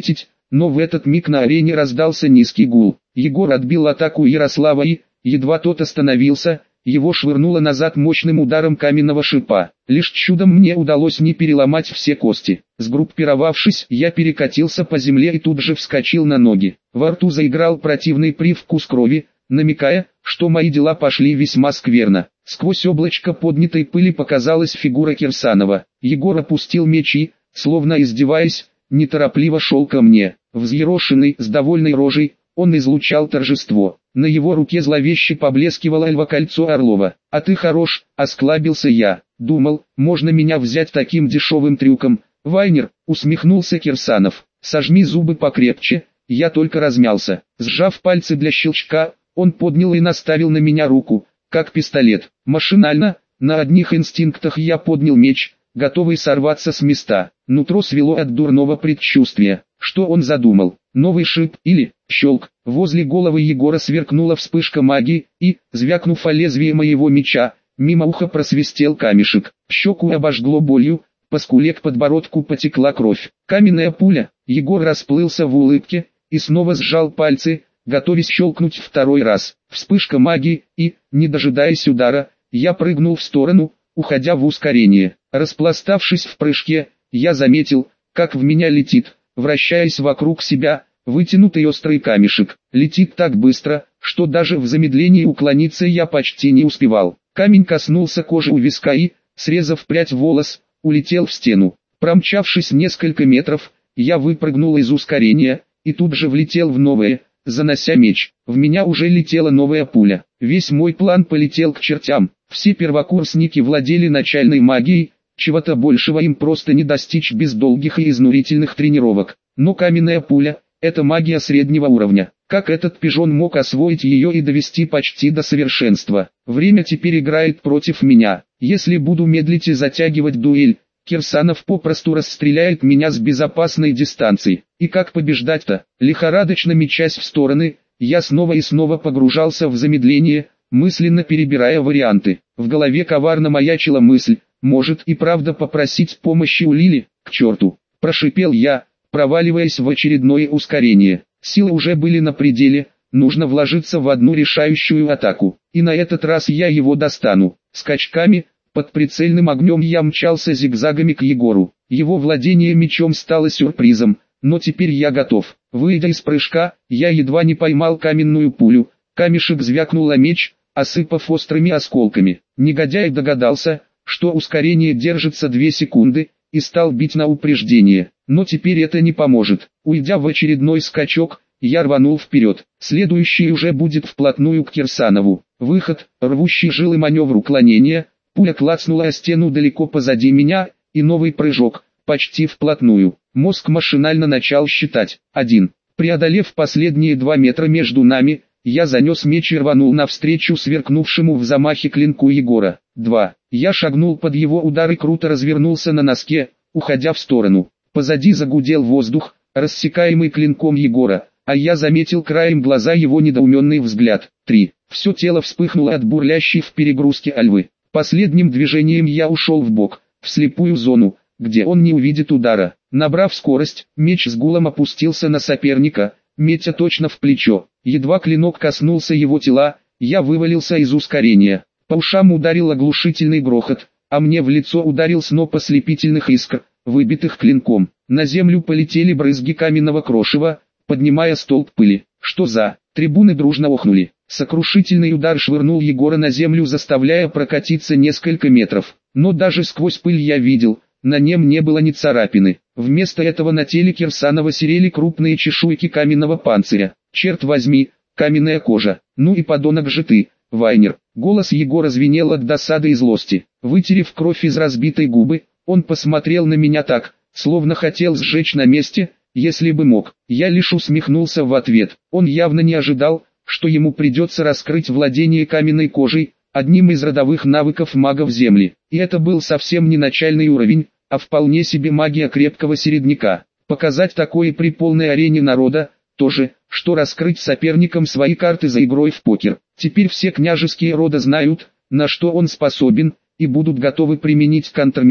но в этот миг на арене раздался низкий гул. Егор отбил атаку Ярослава и, едва тот остановился, его швырнуло назад мощным ударом каменного шипа. Лишь чудом мне удалось не переломать все кости. Сгруппировавшись, я перекатился по земле и тут же вскочил на ноги. Во рту заиграл противный привкус крови, намекая, что мои дела пошли весьма скверно. Сквозь облачко поднятой пыли показалась фигура Кирсанова. Егор опустил меч и, словно издеваясь, неторопливо шел ко мне. Взъерошенный, с довольной рожей, он излучал торжество. На его руке зловеще поблескивало альва-кольцо Орлова. «А ты хорош», — осклабился я. «Думал, можно меня взять таким дешевым трюком». «Вайнер», — усмехнулся Кирсанов. «Сожми зубы покрепче». Я только размялся. Сжав пальцы для щелчка, он поднял и наставил на меня руку, как пистолет. Машинально, на одних инстинктах я поднял меч, готовый сорваться с места. Нутро свело от дурного предчувствия. Что он задумал? Новый шип или щелк? Возле головы Егора сверкнула вспышка магии, и, звякнув о лезвие моего меча, мимо уха просвистел камешек. Щеку обожгло болью, по скуле к подбородку потекла кровь. Каменная пуля. Егор расплылся в улыбке и снова сжал пальцы, готовясь щелкнуть второй раз. Вспышка магии, и, не дожидаясь удара, я прыгнул в сторону, уходя в ускорение. Распластавшись в прыжке, я заметил, как в меня летит, вращаясь вокруг себя, вытянутый острый камешек. Летит так быстро, что даже в замедлении уклониться я почти не успевал. Камень коснулся кожи у виска и, срезав прядь волос, улетел в стену. Промчавшись несколько метров, я выпрыгнул из ускорения, и тут же влетел в новое, занося меч. В меня уже летела новая пуля. Весь мой план полетел к чертям. Все первокурсники владели начальной магией, чего-то большего им просто не достичь без долгих и изнурительных тренировок. Но каменная пуля – это магия среднего уровня. Как этот пижон мог освоить ее и довести почти до совершенства? Время теперь играет против меня. Если буду медлить и затягивать дуэль, Кирсанов попросту расстреляет меня с безопасной дистанции. И как побеждать-то? Лихорадочно мечась в стороны, я снова и снова погружался в замедление, мысленно перебирая варианты. В голове коварно маячила мысль, может и правда попросить помощи у Лили, к черту. Прошипел я, проваливаясь в очередное ускорение. Силы уже были на пределе, нужно вложиться в одну решающую атаку. И на этот раз я его достану. Скачками, под прицельным огнем я мчался зигзагами к Егору. Его владение мечом стало сюрпризом, но теперь я готов. Выйдя из прыжка, я едва не поймал каменную пулю. Камешек звякнул о меч, осыпав острыми осколками. Негодяй догадался, что ускорение держится 2 секунды, и стал бить на упреждение. Но теперь это не поможет. Уйдя в очередной скачок, я рванул вперед. Следующий уже будет вплотную к Кирсанову. Выход, рвущий жилы маневр уклонения. Пуля клацнула о стену далеко позади меня, и новый прыжок, почти вплотную. Мозг машинально начал считать. 1. Преодолев последние 2 метра между нами, я занес меч и рванул навстречу сверкнувшему в замахе клинку Егора. 2. Я шагнул под его удар и круто развернулся на носке, уходя в сторону. Позади загудел воздух, рассекаемый клинком Егора, а я заметил краем глаза его недоуменный взгляд. 3. Все тело вспыхнуло от бурлящей в перегрузке альвы. Последним движением я ушел вбок, в слепую зону, где он не увидит удара. Набрав скорость, меч с гулом опустился на соперника, метя точно в плечо. Едва клинок коснулся его тела, я вывалился из ускорения. По ушам ударил оглушительный грохот, а мне в лицо ударил сноп ослепительных искр, выбитых клинком. На землю полетели брызги каменного крошева, поднимая столб пыли. Что за? Трибуны дружно охнули. Сокрушительный удар швырнул Егора на землю, заставляя прокатиться несколько метров. Но даже сквозь пыль я видел, на нем не было ни царапины. Вместо этого на теле Кирсанова серели крупные чешуйки каменного панциря. Черт возьми, каменная кожа. Ну и подонок же ты, Вайнер. Голос Егора звенел от досады и злости. Вытерев кровь из разбитой губы, он посмотрел на меня так, словно хотел сжечь на месте, если бы мог. Я лишь усмехнулся в ответ. Он явно не ожидал, что ему придется раскрыть владение каменной кожей, одним из родовых навыков магов Земли. И это был совсем не начальный уровень, а вполне себе магия крепкого середняка. Показать такое при полной арене народа, то же, что раскрыть соперникам свои карты за игрой в покер. Теперь все княжеские рода знают, на что он способен, и будут готовы применить контрмеры,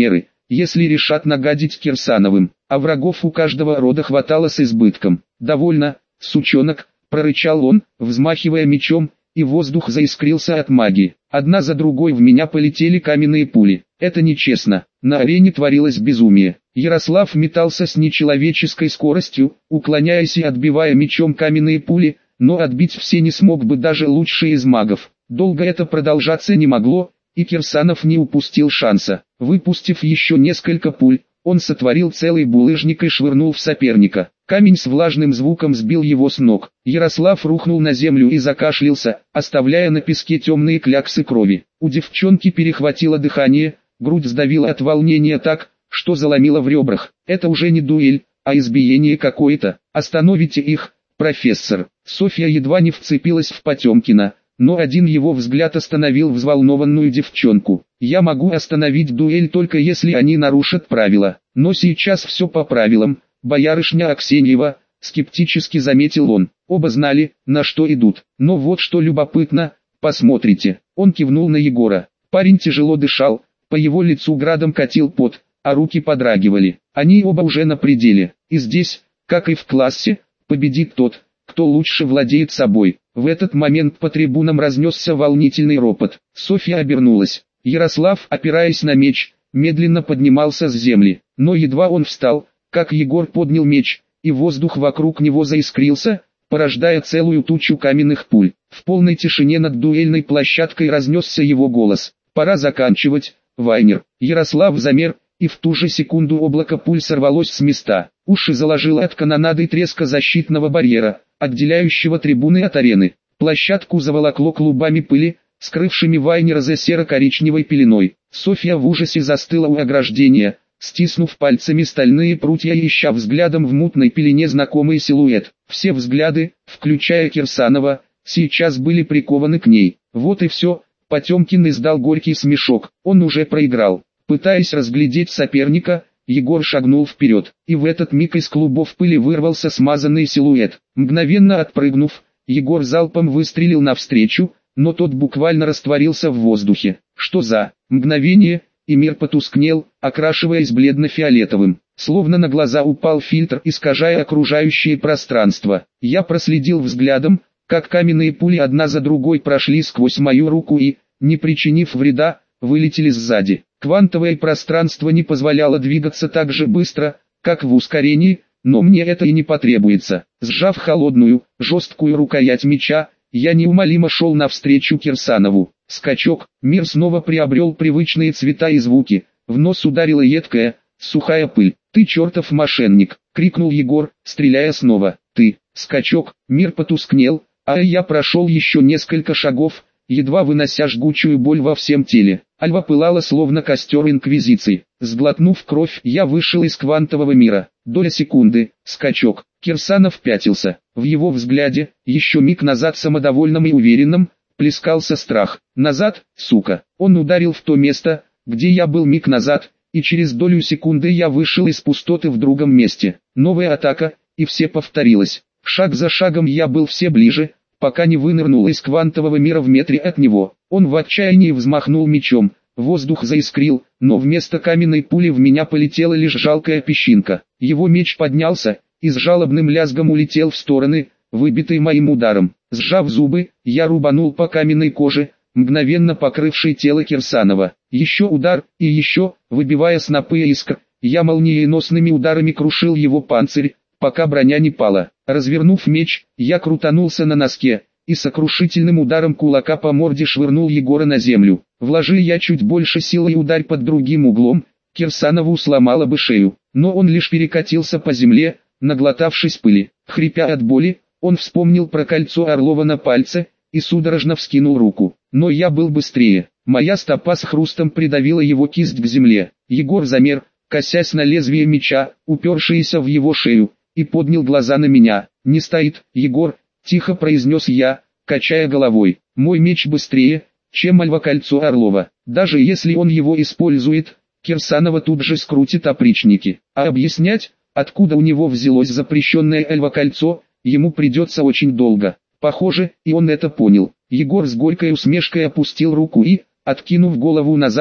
если решат нагадить Кирсановым, а врагов у каждого рода хватало с избытком. «Довольно, сучонок», — прорычал он, взмахивая мечом, и воздух заискрился от магии. Одна за другой в меня полетели каменные пули. Это нечестно. На арене творилось безумие. Ярослав метался с нечеловеческой скоростью, уклоняясь и отбивая мечом каменные пули, но отбить все не смог бы даже лучший из магов. Долго это продолжаться не могло, и Кирсанов не упустил шанса. Выпустив еще несколько пуль, он сотворил целый булыжник и швырнул в соперника. Камень с влажным звуком сбил его с ног. Ярослав рухнул на землю и закашлялся, оставляя на песке темные кляксы крови. У девчонки перехватило дыхание, грудь сдавила от волнения так, что заломило в ребрах. Это уже не дуэль, а избиение какое-то. Остановите их, профессор. Софья едва не вцепилась в Потемкина, но один его взгляд остановил взволнованную девчонку. Я могу остановить дуэль только если они нарушат правила. Но сейчас все по правилам. Боярышня Аксеньева, скептически заметил он. Оба знали, на что идут. Но вот что любопытно, посмотрите. Он кивнул на Егора. Парень тяжело дышал, по его лицу градом катил пот, а руки подрагивали. Они оба уже на пределе. И здесь, как и в классе, победит тот, кто лучше владеет собой. В этот момент по трибунам разнесся волнительный ропот. Софья обернулась. Ярослав, опираясь на меч, медленно поднимался с земли. Но едва он встал, как Егор поднял меч, и воздух вокруг него заискрился, порождая целую тучу каменных пуль. В полной тишине над дуэльной площадкой разнесся его голос. «Пора заканчивать, Вайнер». Ярослав замер, и в ту же секунду облако пуль сорвалось с места. Уши заложило от канонады треска защитного барьера, отделяющего трибуны от арены. Площадку заволокло клубами пыли, скрывшими Вайнера за серо-коричневой пеленой. Софья в ужасе застыла у ограждения, стиснув пальцами стальные прутья и ища взглядом в мутной пелене знакомый силуэт. Все взгляды, включая Кирсанова, сейчас были прикованы к ней. Вот и все, Потемкин издал горький смешок. Он уже проиграл. Пытаясь разглядеть соперника, Егор шагнул вперед, и в этот миг из клубов пыли вырвался смазанный силуэт. Мгновенно отпрыгнув, Егор залпом выстрелил навстречу, но тот буквально растворился в воздухе. Что за мгновение, и мир потускнел, окрашиваясь бледно-фиолетовым. Словно на глаза упал фильтр, искажая окружающее пространство. Я проследил взглядом, как каменные пули одна за другой прошли сквозь мою руку и, не причинив вреда, вылетели сзади. Квантовое пространство не позволяло двигаться так же быстро, как в ускорении, но мне это и не потребуется. Сжав холодную, жесткую рукоять меча, я неумолимо шел навстречу Кирсанову. Скачок, мир снова приобрел привычные цвета и звуки, в нос ударила едкая, сухая пыль. «Ты чертов мошенник!» — крикнул Егор, стреляя снова. «Ты!» Скачок, мир потускнел, а я прошел еще несколько шагов, едва вынося жгучую боль во всем теле. Альва пылала словно костер инквизиции. Сглотнув кровь, я вышел из квантового мира. Доля секунды, скачок. Кирсанов пятился. В его взгляде, еще миг назад самодовольным и уверенным, плескался страх. Назад, сука. Он ударил в то место, где я был миг назад, и через долю секунды я вышел из пустоты в другом месте. Новая атака, и все повторилось. Шаг за шагом я был все ближе, пока не вынырнул из квантового мира в метре от него. Он в отчаянии взмахнул мечом, воздух заискрил, но вместо каменной пули в меня полетела лишь жалкая песчинка. Его меч поднялся, и с жалобным лязгом улетел в стороны, выбитый моим ударом. Сжав зубы, я рубанул по каменной коже, мгновенно покрывшей тело Кирсанова. Еще удар, и еще, выбивая снопы искр, я молниеносными ударами крушил его панцирь, пока броня не пала. Развернув меч, я крутанулся на носке, и сокрушительным ударом кулака по морде швырнул Егора на землю. Вложи я чуть больше силы и ударь под другим углом, Кирсанову сломало бы шею, но он лишь перекатился по земле, наглотавшись пыли. Хрипя от боли, он вспомнил про кольцо Орлова на пальце, и судорожно вскинул руку. Но я был быстрее. Моя стопа с хрустом придавила его кисть к земле. Егор замер, косясь на лезвие меча, упершееся в его шею, и поднял глаза на меня. «Не стоит, Егор», — тихо произнес я, качая головой. «Мой меч быстрее, чем альва-кольцо Орлова. Даже если он его использует, Кирсанова тут же скрутит опричники. А объяснять, откуда у него взялось запрещенное альва-кольцо, ему придется очень долго». Похоже, и он это понял. Егор с горькой усмешкой опустил руку и, откинув голову назад,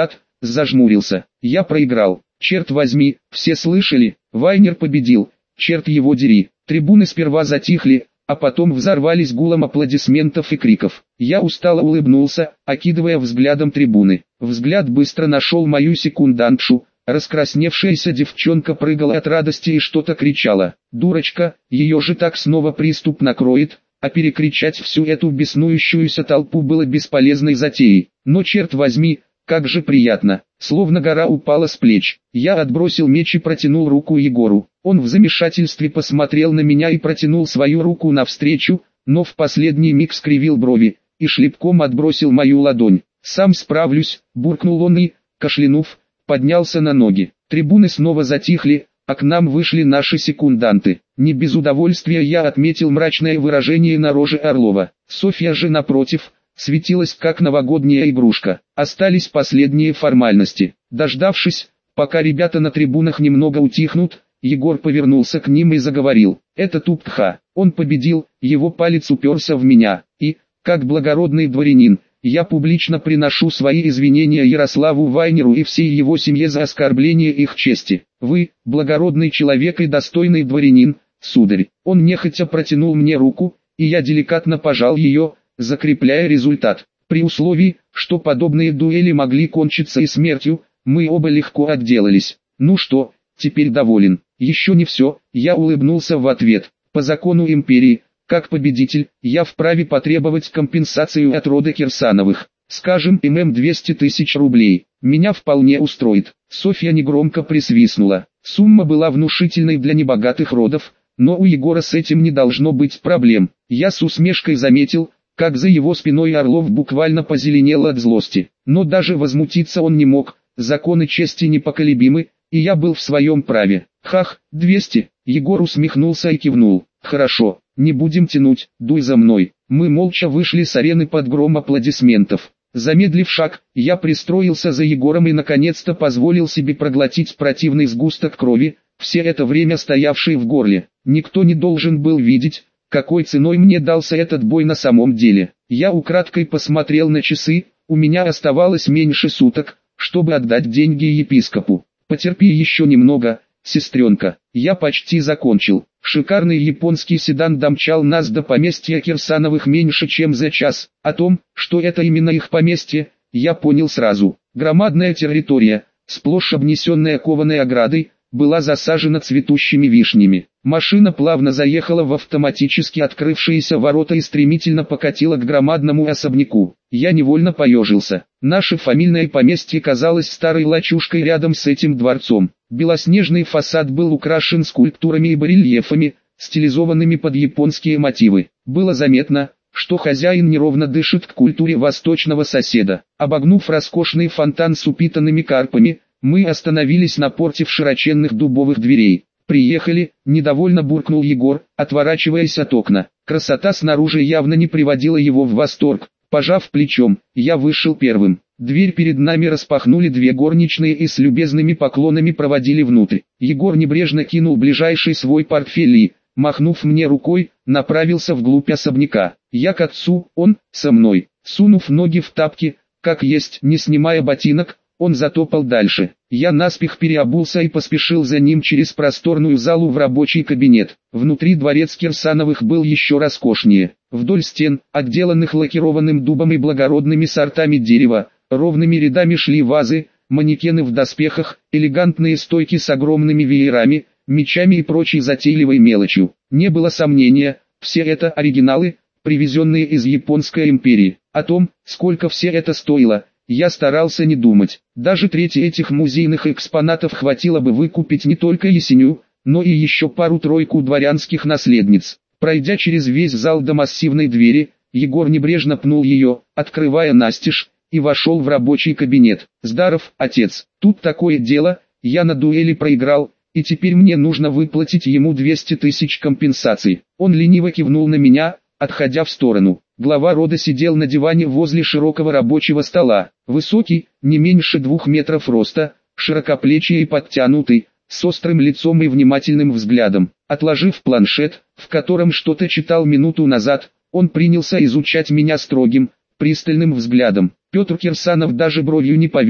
зажмурился. Я проиграл. Черт возьми, все слышали? Вайнер победил. Черт его дери. Трибуны сперва затихли, а потом взорвались гулом аплодисментов и криков. Я устало улыбнулся, окидывая взглядом трибуны. Взгляд быстро нашел мою секундантшу. Раскрасневшаяся девчонка прыгала от радости и что-то кричала. Дурочка, ее же так снова приступ накроет, а перекричать всю эту беснующуюся толпу было бесполезной затеей. Но черт возьми, как же приятно, словно гора упала с плеч. Я отбросил меч и протянул руку Егору. Он в замешательстве посмотрел на меня и протянул свою руку навстречу, но в последний миг скривил брови и шлепком отбросил мою ладонь. «Сам справлюсь», — буркнул он и, кашлянув, поднялся на ноги. Трибуны снова затихли, а к нам вышли наши секунданты. Не без удовольствия я отметил мрачное выражение на роже Орлова. Софья же, напротив, светилась как новогодняя игрушка. Остались последние формальности. Дождавшись, пока ребята на трибунах немного утихнут, Егор повернулся к ним и заговорил. «Это Тупха. Он победил, его палец уперся в меня, и, как благородный дворянин, я публично приношу свои извинения Ярославу Вайнеру и всей его семье за оскорбление их чести. Вы, благородный человек и достойный дворянин, сударь». Он нехотя протянул мне руку, и я деликатно пожал ее, закрепляя результат. При условии, что подобные дуэли могли кончиться и смертью, мы оба легко отделались. «Ну что, теперь доволен?» «Еще не все», я улыбнулся в ответ. «По закону империи, как победитель, я вправе потребовать компенсацию от рода Кирсановых. Скажем, 200 тысяч рублей. Меня вполне устроит». Софья негромко присвистнула. Сумма была внушительной для небогатых родов, но у Егора с этим не должно быть проблем. Я с усмешкой заметил, как за его спиной Орлов буквально позеленел от злости. Но даже возмутиться он не мог, законы чести непоколебимы, и я был в своем праве. «Хах, 200, Егор усмехнулся и кивнул. «Хорошо, не будем тянуть, дуй за мной». Мы молча вышли с арены под гром аплодисментов. Замедлив шаг, я пристроился за Егором и наконец-то позволил себе проглотить противный сгусток крови, все это время стоявший в горле. Никто не должен был видеть, какой ценой мне дался этот бой на самом деле. Я украдкой посмотрел на часы, у меня оставалось меньше суток, чтобы отдать деньги епископу. «Потерпи еще немного, сестренка, я почти закончил». Шикарный японский седан домчал нас до поместья Кирсановых меньше чем за час. О том, что это именно их поместье, я понял сразу. Громадная территория, сплошь обнесенная кованой оградой, была засажена цветущими вишнями. Машина плавно заехала в автоматически открывшиеся ворота и стремительно покатила к громадному особняку. Я невольно поежился. Наше фамильное поместье казалось старой лачушкой рядом с этим дворцом. Белоснежный фасад был украшен скульптурами и барельефами, стилизованными под японские мотивы. Было заметно, что хозяин неровно дышит к культуре восточного соседа. Обогнув роскошный фонтан с упитанными карпами, мы остановились на порте широченных дубовых дверей. «Приехали», — недовольно буркнул Егор, отворачиваясь от окна. Красота снаружи явно не приводила его в восторг. Пожав плечом, я вышел первым. Дверь перед нами распахнули две горничные и с любезными поклонами проводили внутрь. Егор небрежно кинул ближайший свой портфель и, махнув мне рукой, направился вглубь особняка. Я к отцу, он со мной. Сунув ноги в тапки, как есть, не снимая ботинок, он затопал дальше. Я наспех переобулся и поспешил за ним через просторную залу в рабочий кабинет. Внутри дворец Кирсановых был еще роскошнее. Вдоль стен, отделанных лакированным дубом и благородными сортами дерева, ровными рядами шли вазы, манекены в доспехах, элегантные стойки с огромными веерами, мечами и прочей затейливой мелочью. Не было сомнения, все это оригиналы, привезенные из Японской империи. О том, сколько все это стоило, я старался не думать. Даже трети этих музейных экспонатов хватило бы выкупить не только Есеню, но и еще пару-тройку дворянских наследниц. Пройдя через весь зал до массивной двери, Егор небрежно пнул ее, открывая настежь, и вошел в рабочий кабинет. «Здаров, отец, тут такое дело, я на дуэли проиграл, и теперь мне нужно выплатить ему 200 тысяч компенсаций». Он лениво кивнул на меня, отходя в сторону. Глава рода сидел на диване возле широкого рабочего стола. Высокий, не меньше 2 метров роста, широкоплечий и подтянутый, с острым лицом и внимательным взглядом. Отложив планшет, в котором что-то читал минуту назад, он принялся изучать меня строгим, пристальным взглядом. Петр Кирсанов даже бровью не повел,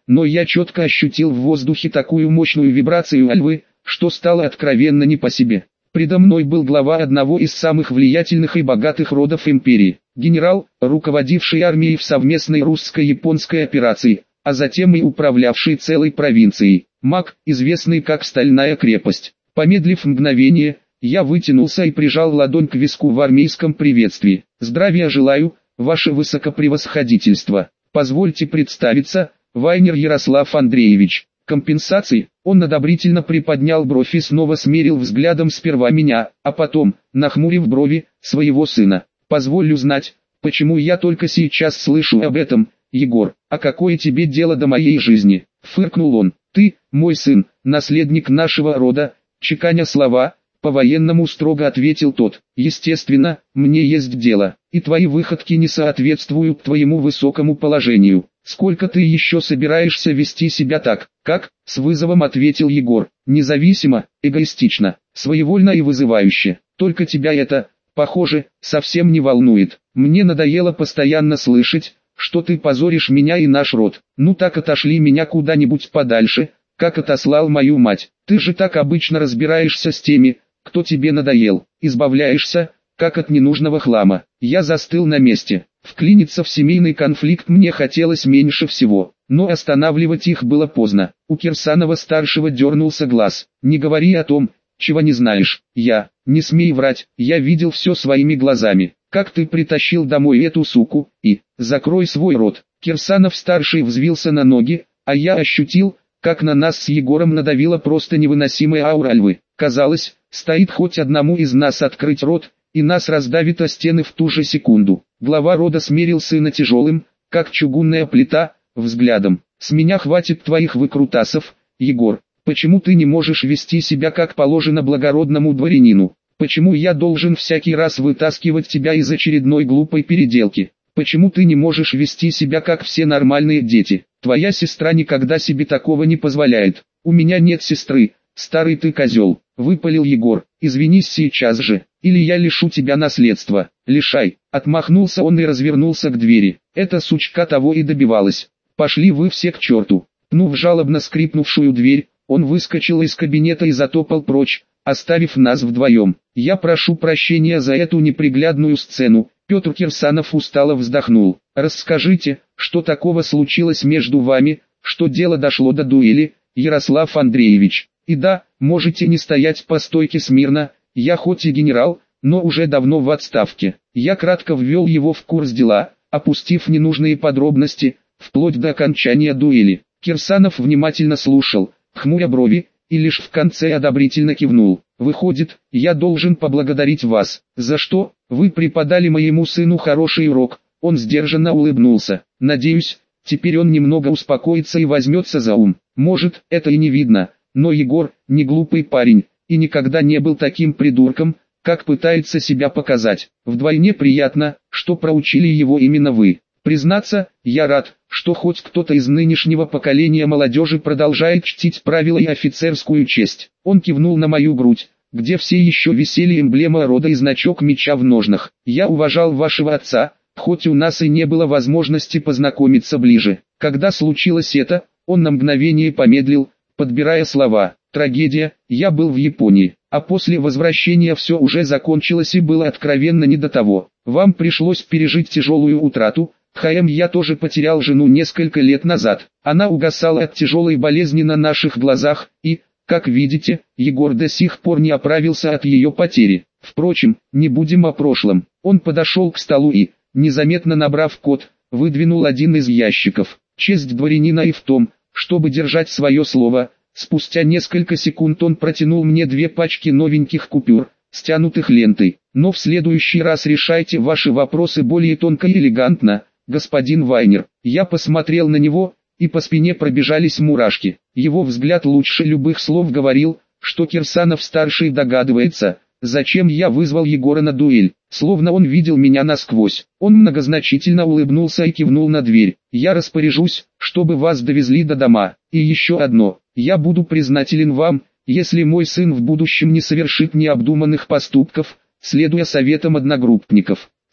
но я четко ощутил в воздухе такую мощную вибрацию альвы, что стало откровенно не по себе. Предо мной был глава одного из самых влиятельных и богатых родов империи, генерал, руководивший армией в совместной русско-японской операции, а затем и управлявший целой провинцией, маг, известный как Стальная крепость. Помедлив мгновение, я вытянулся и прижал ладонь к виску в армейском приветствии. «Здравия желаю, ваше высокопревосходительство. Позвольте представиться, Вайнер Ярослав Андреевич». Компенсации, он одобрительно приподнял бровь и снова смерил взглядом сперва меня, а потом, нахмурив брови, своего сына. «Позволь узнать, почему я только сейчас слышу об этом, Егор, а какое тебе дело до моей жизни?» Фыркнул он. «Ты, мой сын, наследник нашего рода», чеканя слова, по-военному строго ответил тот. «Естественно, мне есть дело, и твои выходки не соответствуют твоему высокому положению. Сколько ты еще собираешься вести себя так, как?» С вызовом ответил Егор. «Независимо, эгоистично, своевольно и вызывающе. Только тебя это, похоже, совсем не волнует. Мне надоело постоянно слышать, что ты позоришь меня и наш род. Ну так отошли меня куда-нибудь подальше, как отослал мою мать. Ты же так обычно разбираешься с теми, кто тебе надоел, избавляешься, как от ненужного хлама». Я застыл на месте. Вклиниться в семейный конфликт мне хотелось меньше всего, но останавливать их было поздно. У Кирсанова-старшего дернулся глаз. «Не говори о том, чего не знаешь. Не смей врать, я видел все своими глазами. Как ты притащил домой эту суку, и, закрой свой рот». Кирсанов-старший взвился на ноги, а я ощутил, как на нас с Егором надавила просто невыносимая аура альвы. Казалось, стоит хоть одному из нас открыть рот, и нас раздавит о стены в ту же секунду. Глава рода смерил сына тяжелым, как чугунная плита, взглядом. «С меня хватит твоих выкрутасов, Егор. Почему ты не можешь вести себя как положено благородному дворянину? Почему я должен всякий раз вытаскивать тебя из очередной глупой переделки? Почему ты не можешь вести себя как все нормальные дети? Твоя сестра никогда себе такого не позволяет. У меня нет сестры, старый ты козел», — выпалил Егор. «Извинись сейчас же, или я лишу тебя наследства». «Лишай», — отмахнулся он и развернулся к двери. Эта сучка того и добивалась. «Пошли вы все к черту». Пнув жалобно скрипнувшую дверь, он выскочил из кабинета и затопал прочь, оставив нас вдвоем. «Я прошу прощения за эту неприглядную сцену», — Петр Кирсанов устало вздохнул. «Расскажите, что такого случилось между вами, что дело дошло до дуэли, Ярослав Андреевич? И да, можете не стоять по стойке смирно, я хоть и генерал, но уже давно в отставке». Я кратко ввел его в курс дела, опустив ненужные подробности, вплоть до окончания дуэли. Кирсанов внимательно слушал, хмуря брови, и лишь в конце одобрительно кивнул. «Выходит, я должен поблагодарить вас. За что? Вы преподали моему сыну хороший урок». Он сдержанно улыбнулся. «Надеюсь, теперь он немного успокоится и возьмется за ум. Может, это и не видно, но Егор, не глупый парень, и никогда не был таким придурком, как пытается себя показать. Вдвойне приятно, что проучили его именно вы. Признаться, я рад, что хоть кто-то из нынешнего поколения молодежи продолжает чтить правила и офицерскую честь». Он кивнул на мою грудь, где все еще висели эмблема рода и значок меча в ножнах. «Я уважал вашего отца, хоть у нас и не было возможности познакомиться ближе. Когда случилось это?» Он на мгновение помедлил, подбирая слова. «Трагедия, я был в Японии, а после возвращения все уже закончилось и было откровенно не до того. Вам пришлось пережить тяжелую утрату. Я тоже потерял жену несколько лет назад. Она угасала от тяжелой болезни на наших глазах, и, как видите, Егор до сих пор не оправился от ее потери. Впрочем, не будем о прошлом». Он подошел к столу и, незаметно набрав код, выдвинул один из ящиков. Честь дворянина и в том, чтобы держать свое слово. Спустя несколько секунд он протянул мне 2 пачки новеньких купюр, стянутых лентой. «Но в следующий раз решайте ваши вопросы более тонко и элегантно, господин Вайнер». Я посмотрел на него, и по спине пробежались мурашки. Его взгляд лучше любых слов говорил, что Кирсанов-старший догадывается, зачем я вызвал Егора на дуэль. Словно он видел меня насквозь. Он многозначительно улыбнулся и кивнул на дверь. «Я распоряжусь, чтобы вас довезли до дома. И еще одно. Я буду признателен вам, если мой сын в будущем не совершит необдуманных поступков, следуя советам одногруппников.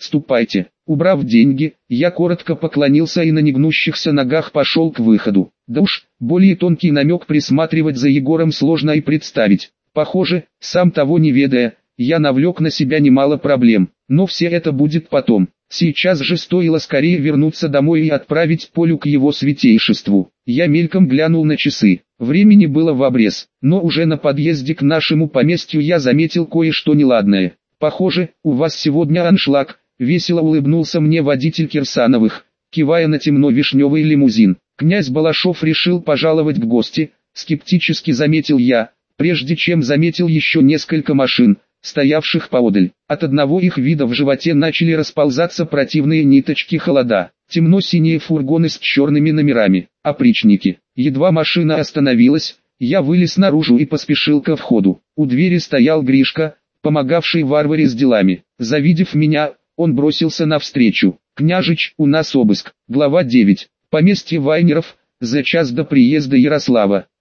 Ступайте. Убрав деньги, я коротко поклонился и на негнущихся ногах пошел к выходу. Да уж, более тонкий намек присматривать за Егором сложно и представить. Похоже, сам того не ведая, я навлек на себя немало проблем. Но все это будет потом. Сейчас же стоило скорее вернуться домой и отправить Полю к его святейшеству. Я мельком глянул на часы. Времени было в обрез, но уже на подъезде к нашему поместью я заметил кое-что неладное. «Похоже, у вас сегодня аншлаг», — весело улыбнулся мне водитель Кирсановых, кивая на темно-вишневый лимузин. «Князь Балашов решил пожаловать в гости», — скептически заметил я, прежде чем заметил еще несколько машин, стоявших поодаль. От одного их вида в животе начали расползаться противные ниточки холода. Темно-синие фургоны с черными номерами, опричники. Едва машина остановилась, я вылез наружу и поспешил ко входу. У двери стоял Гришка, помогавший Варваре с делами. Завидев меня, он бросился навстречу. «Княжич, у нас обыск». Глава 9. Поместье Вайнеров, за час до приезда Ярослава.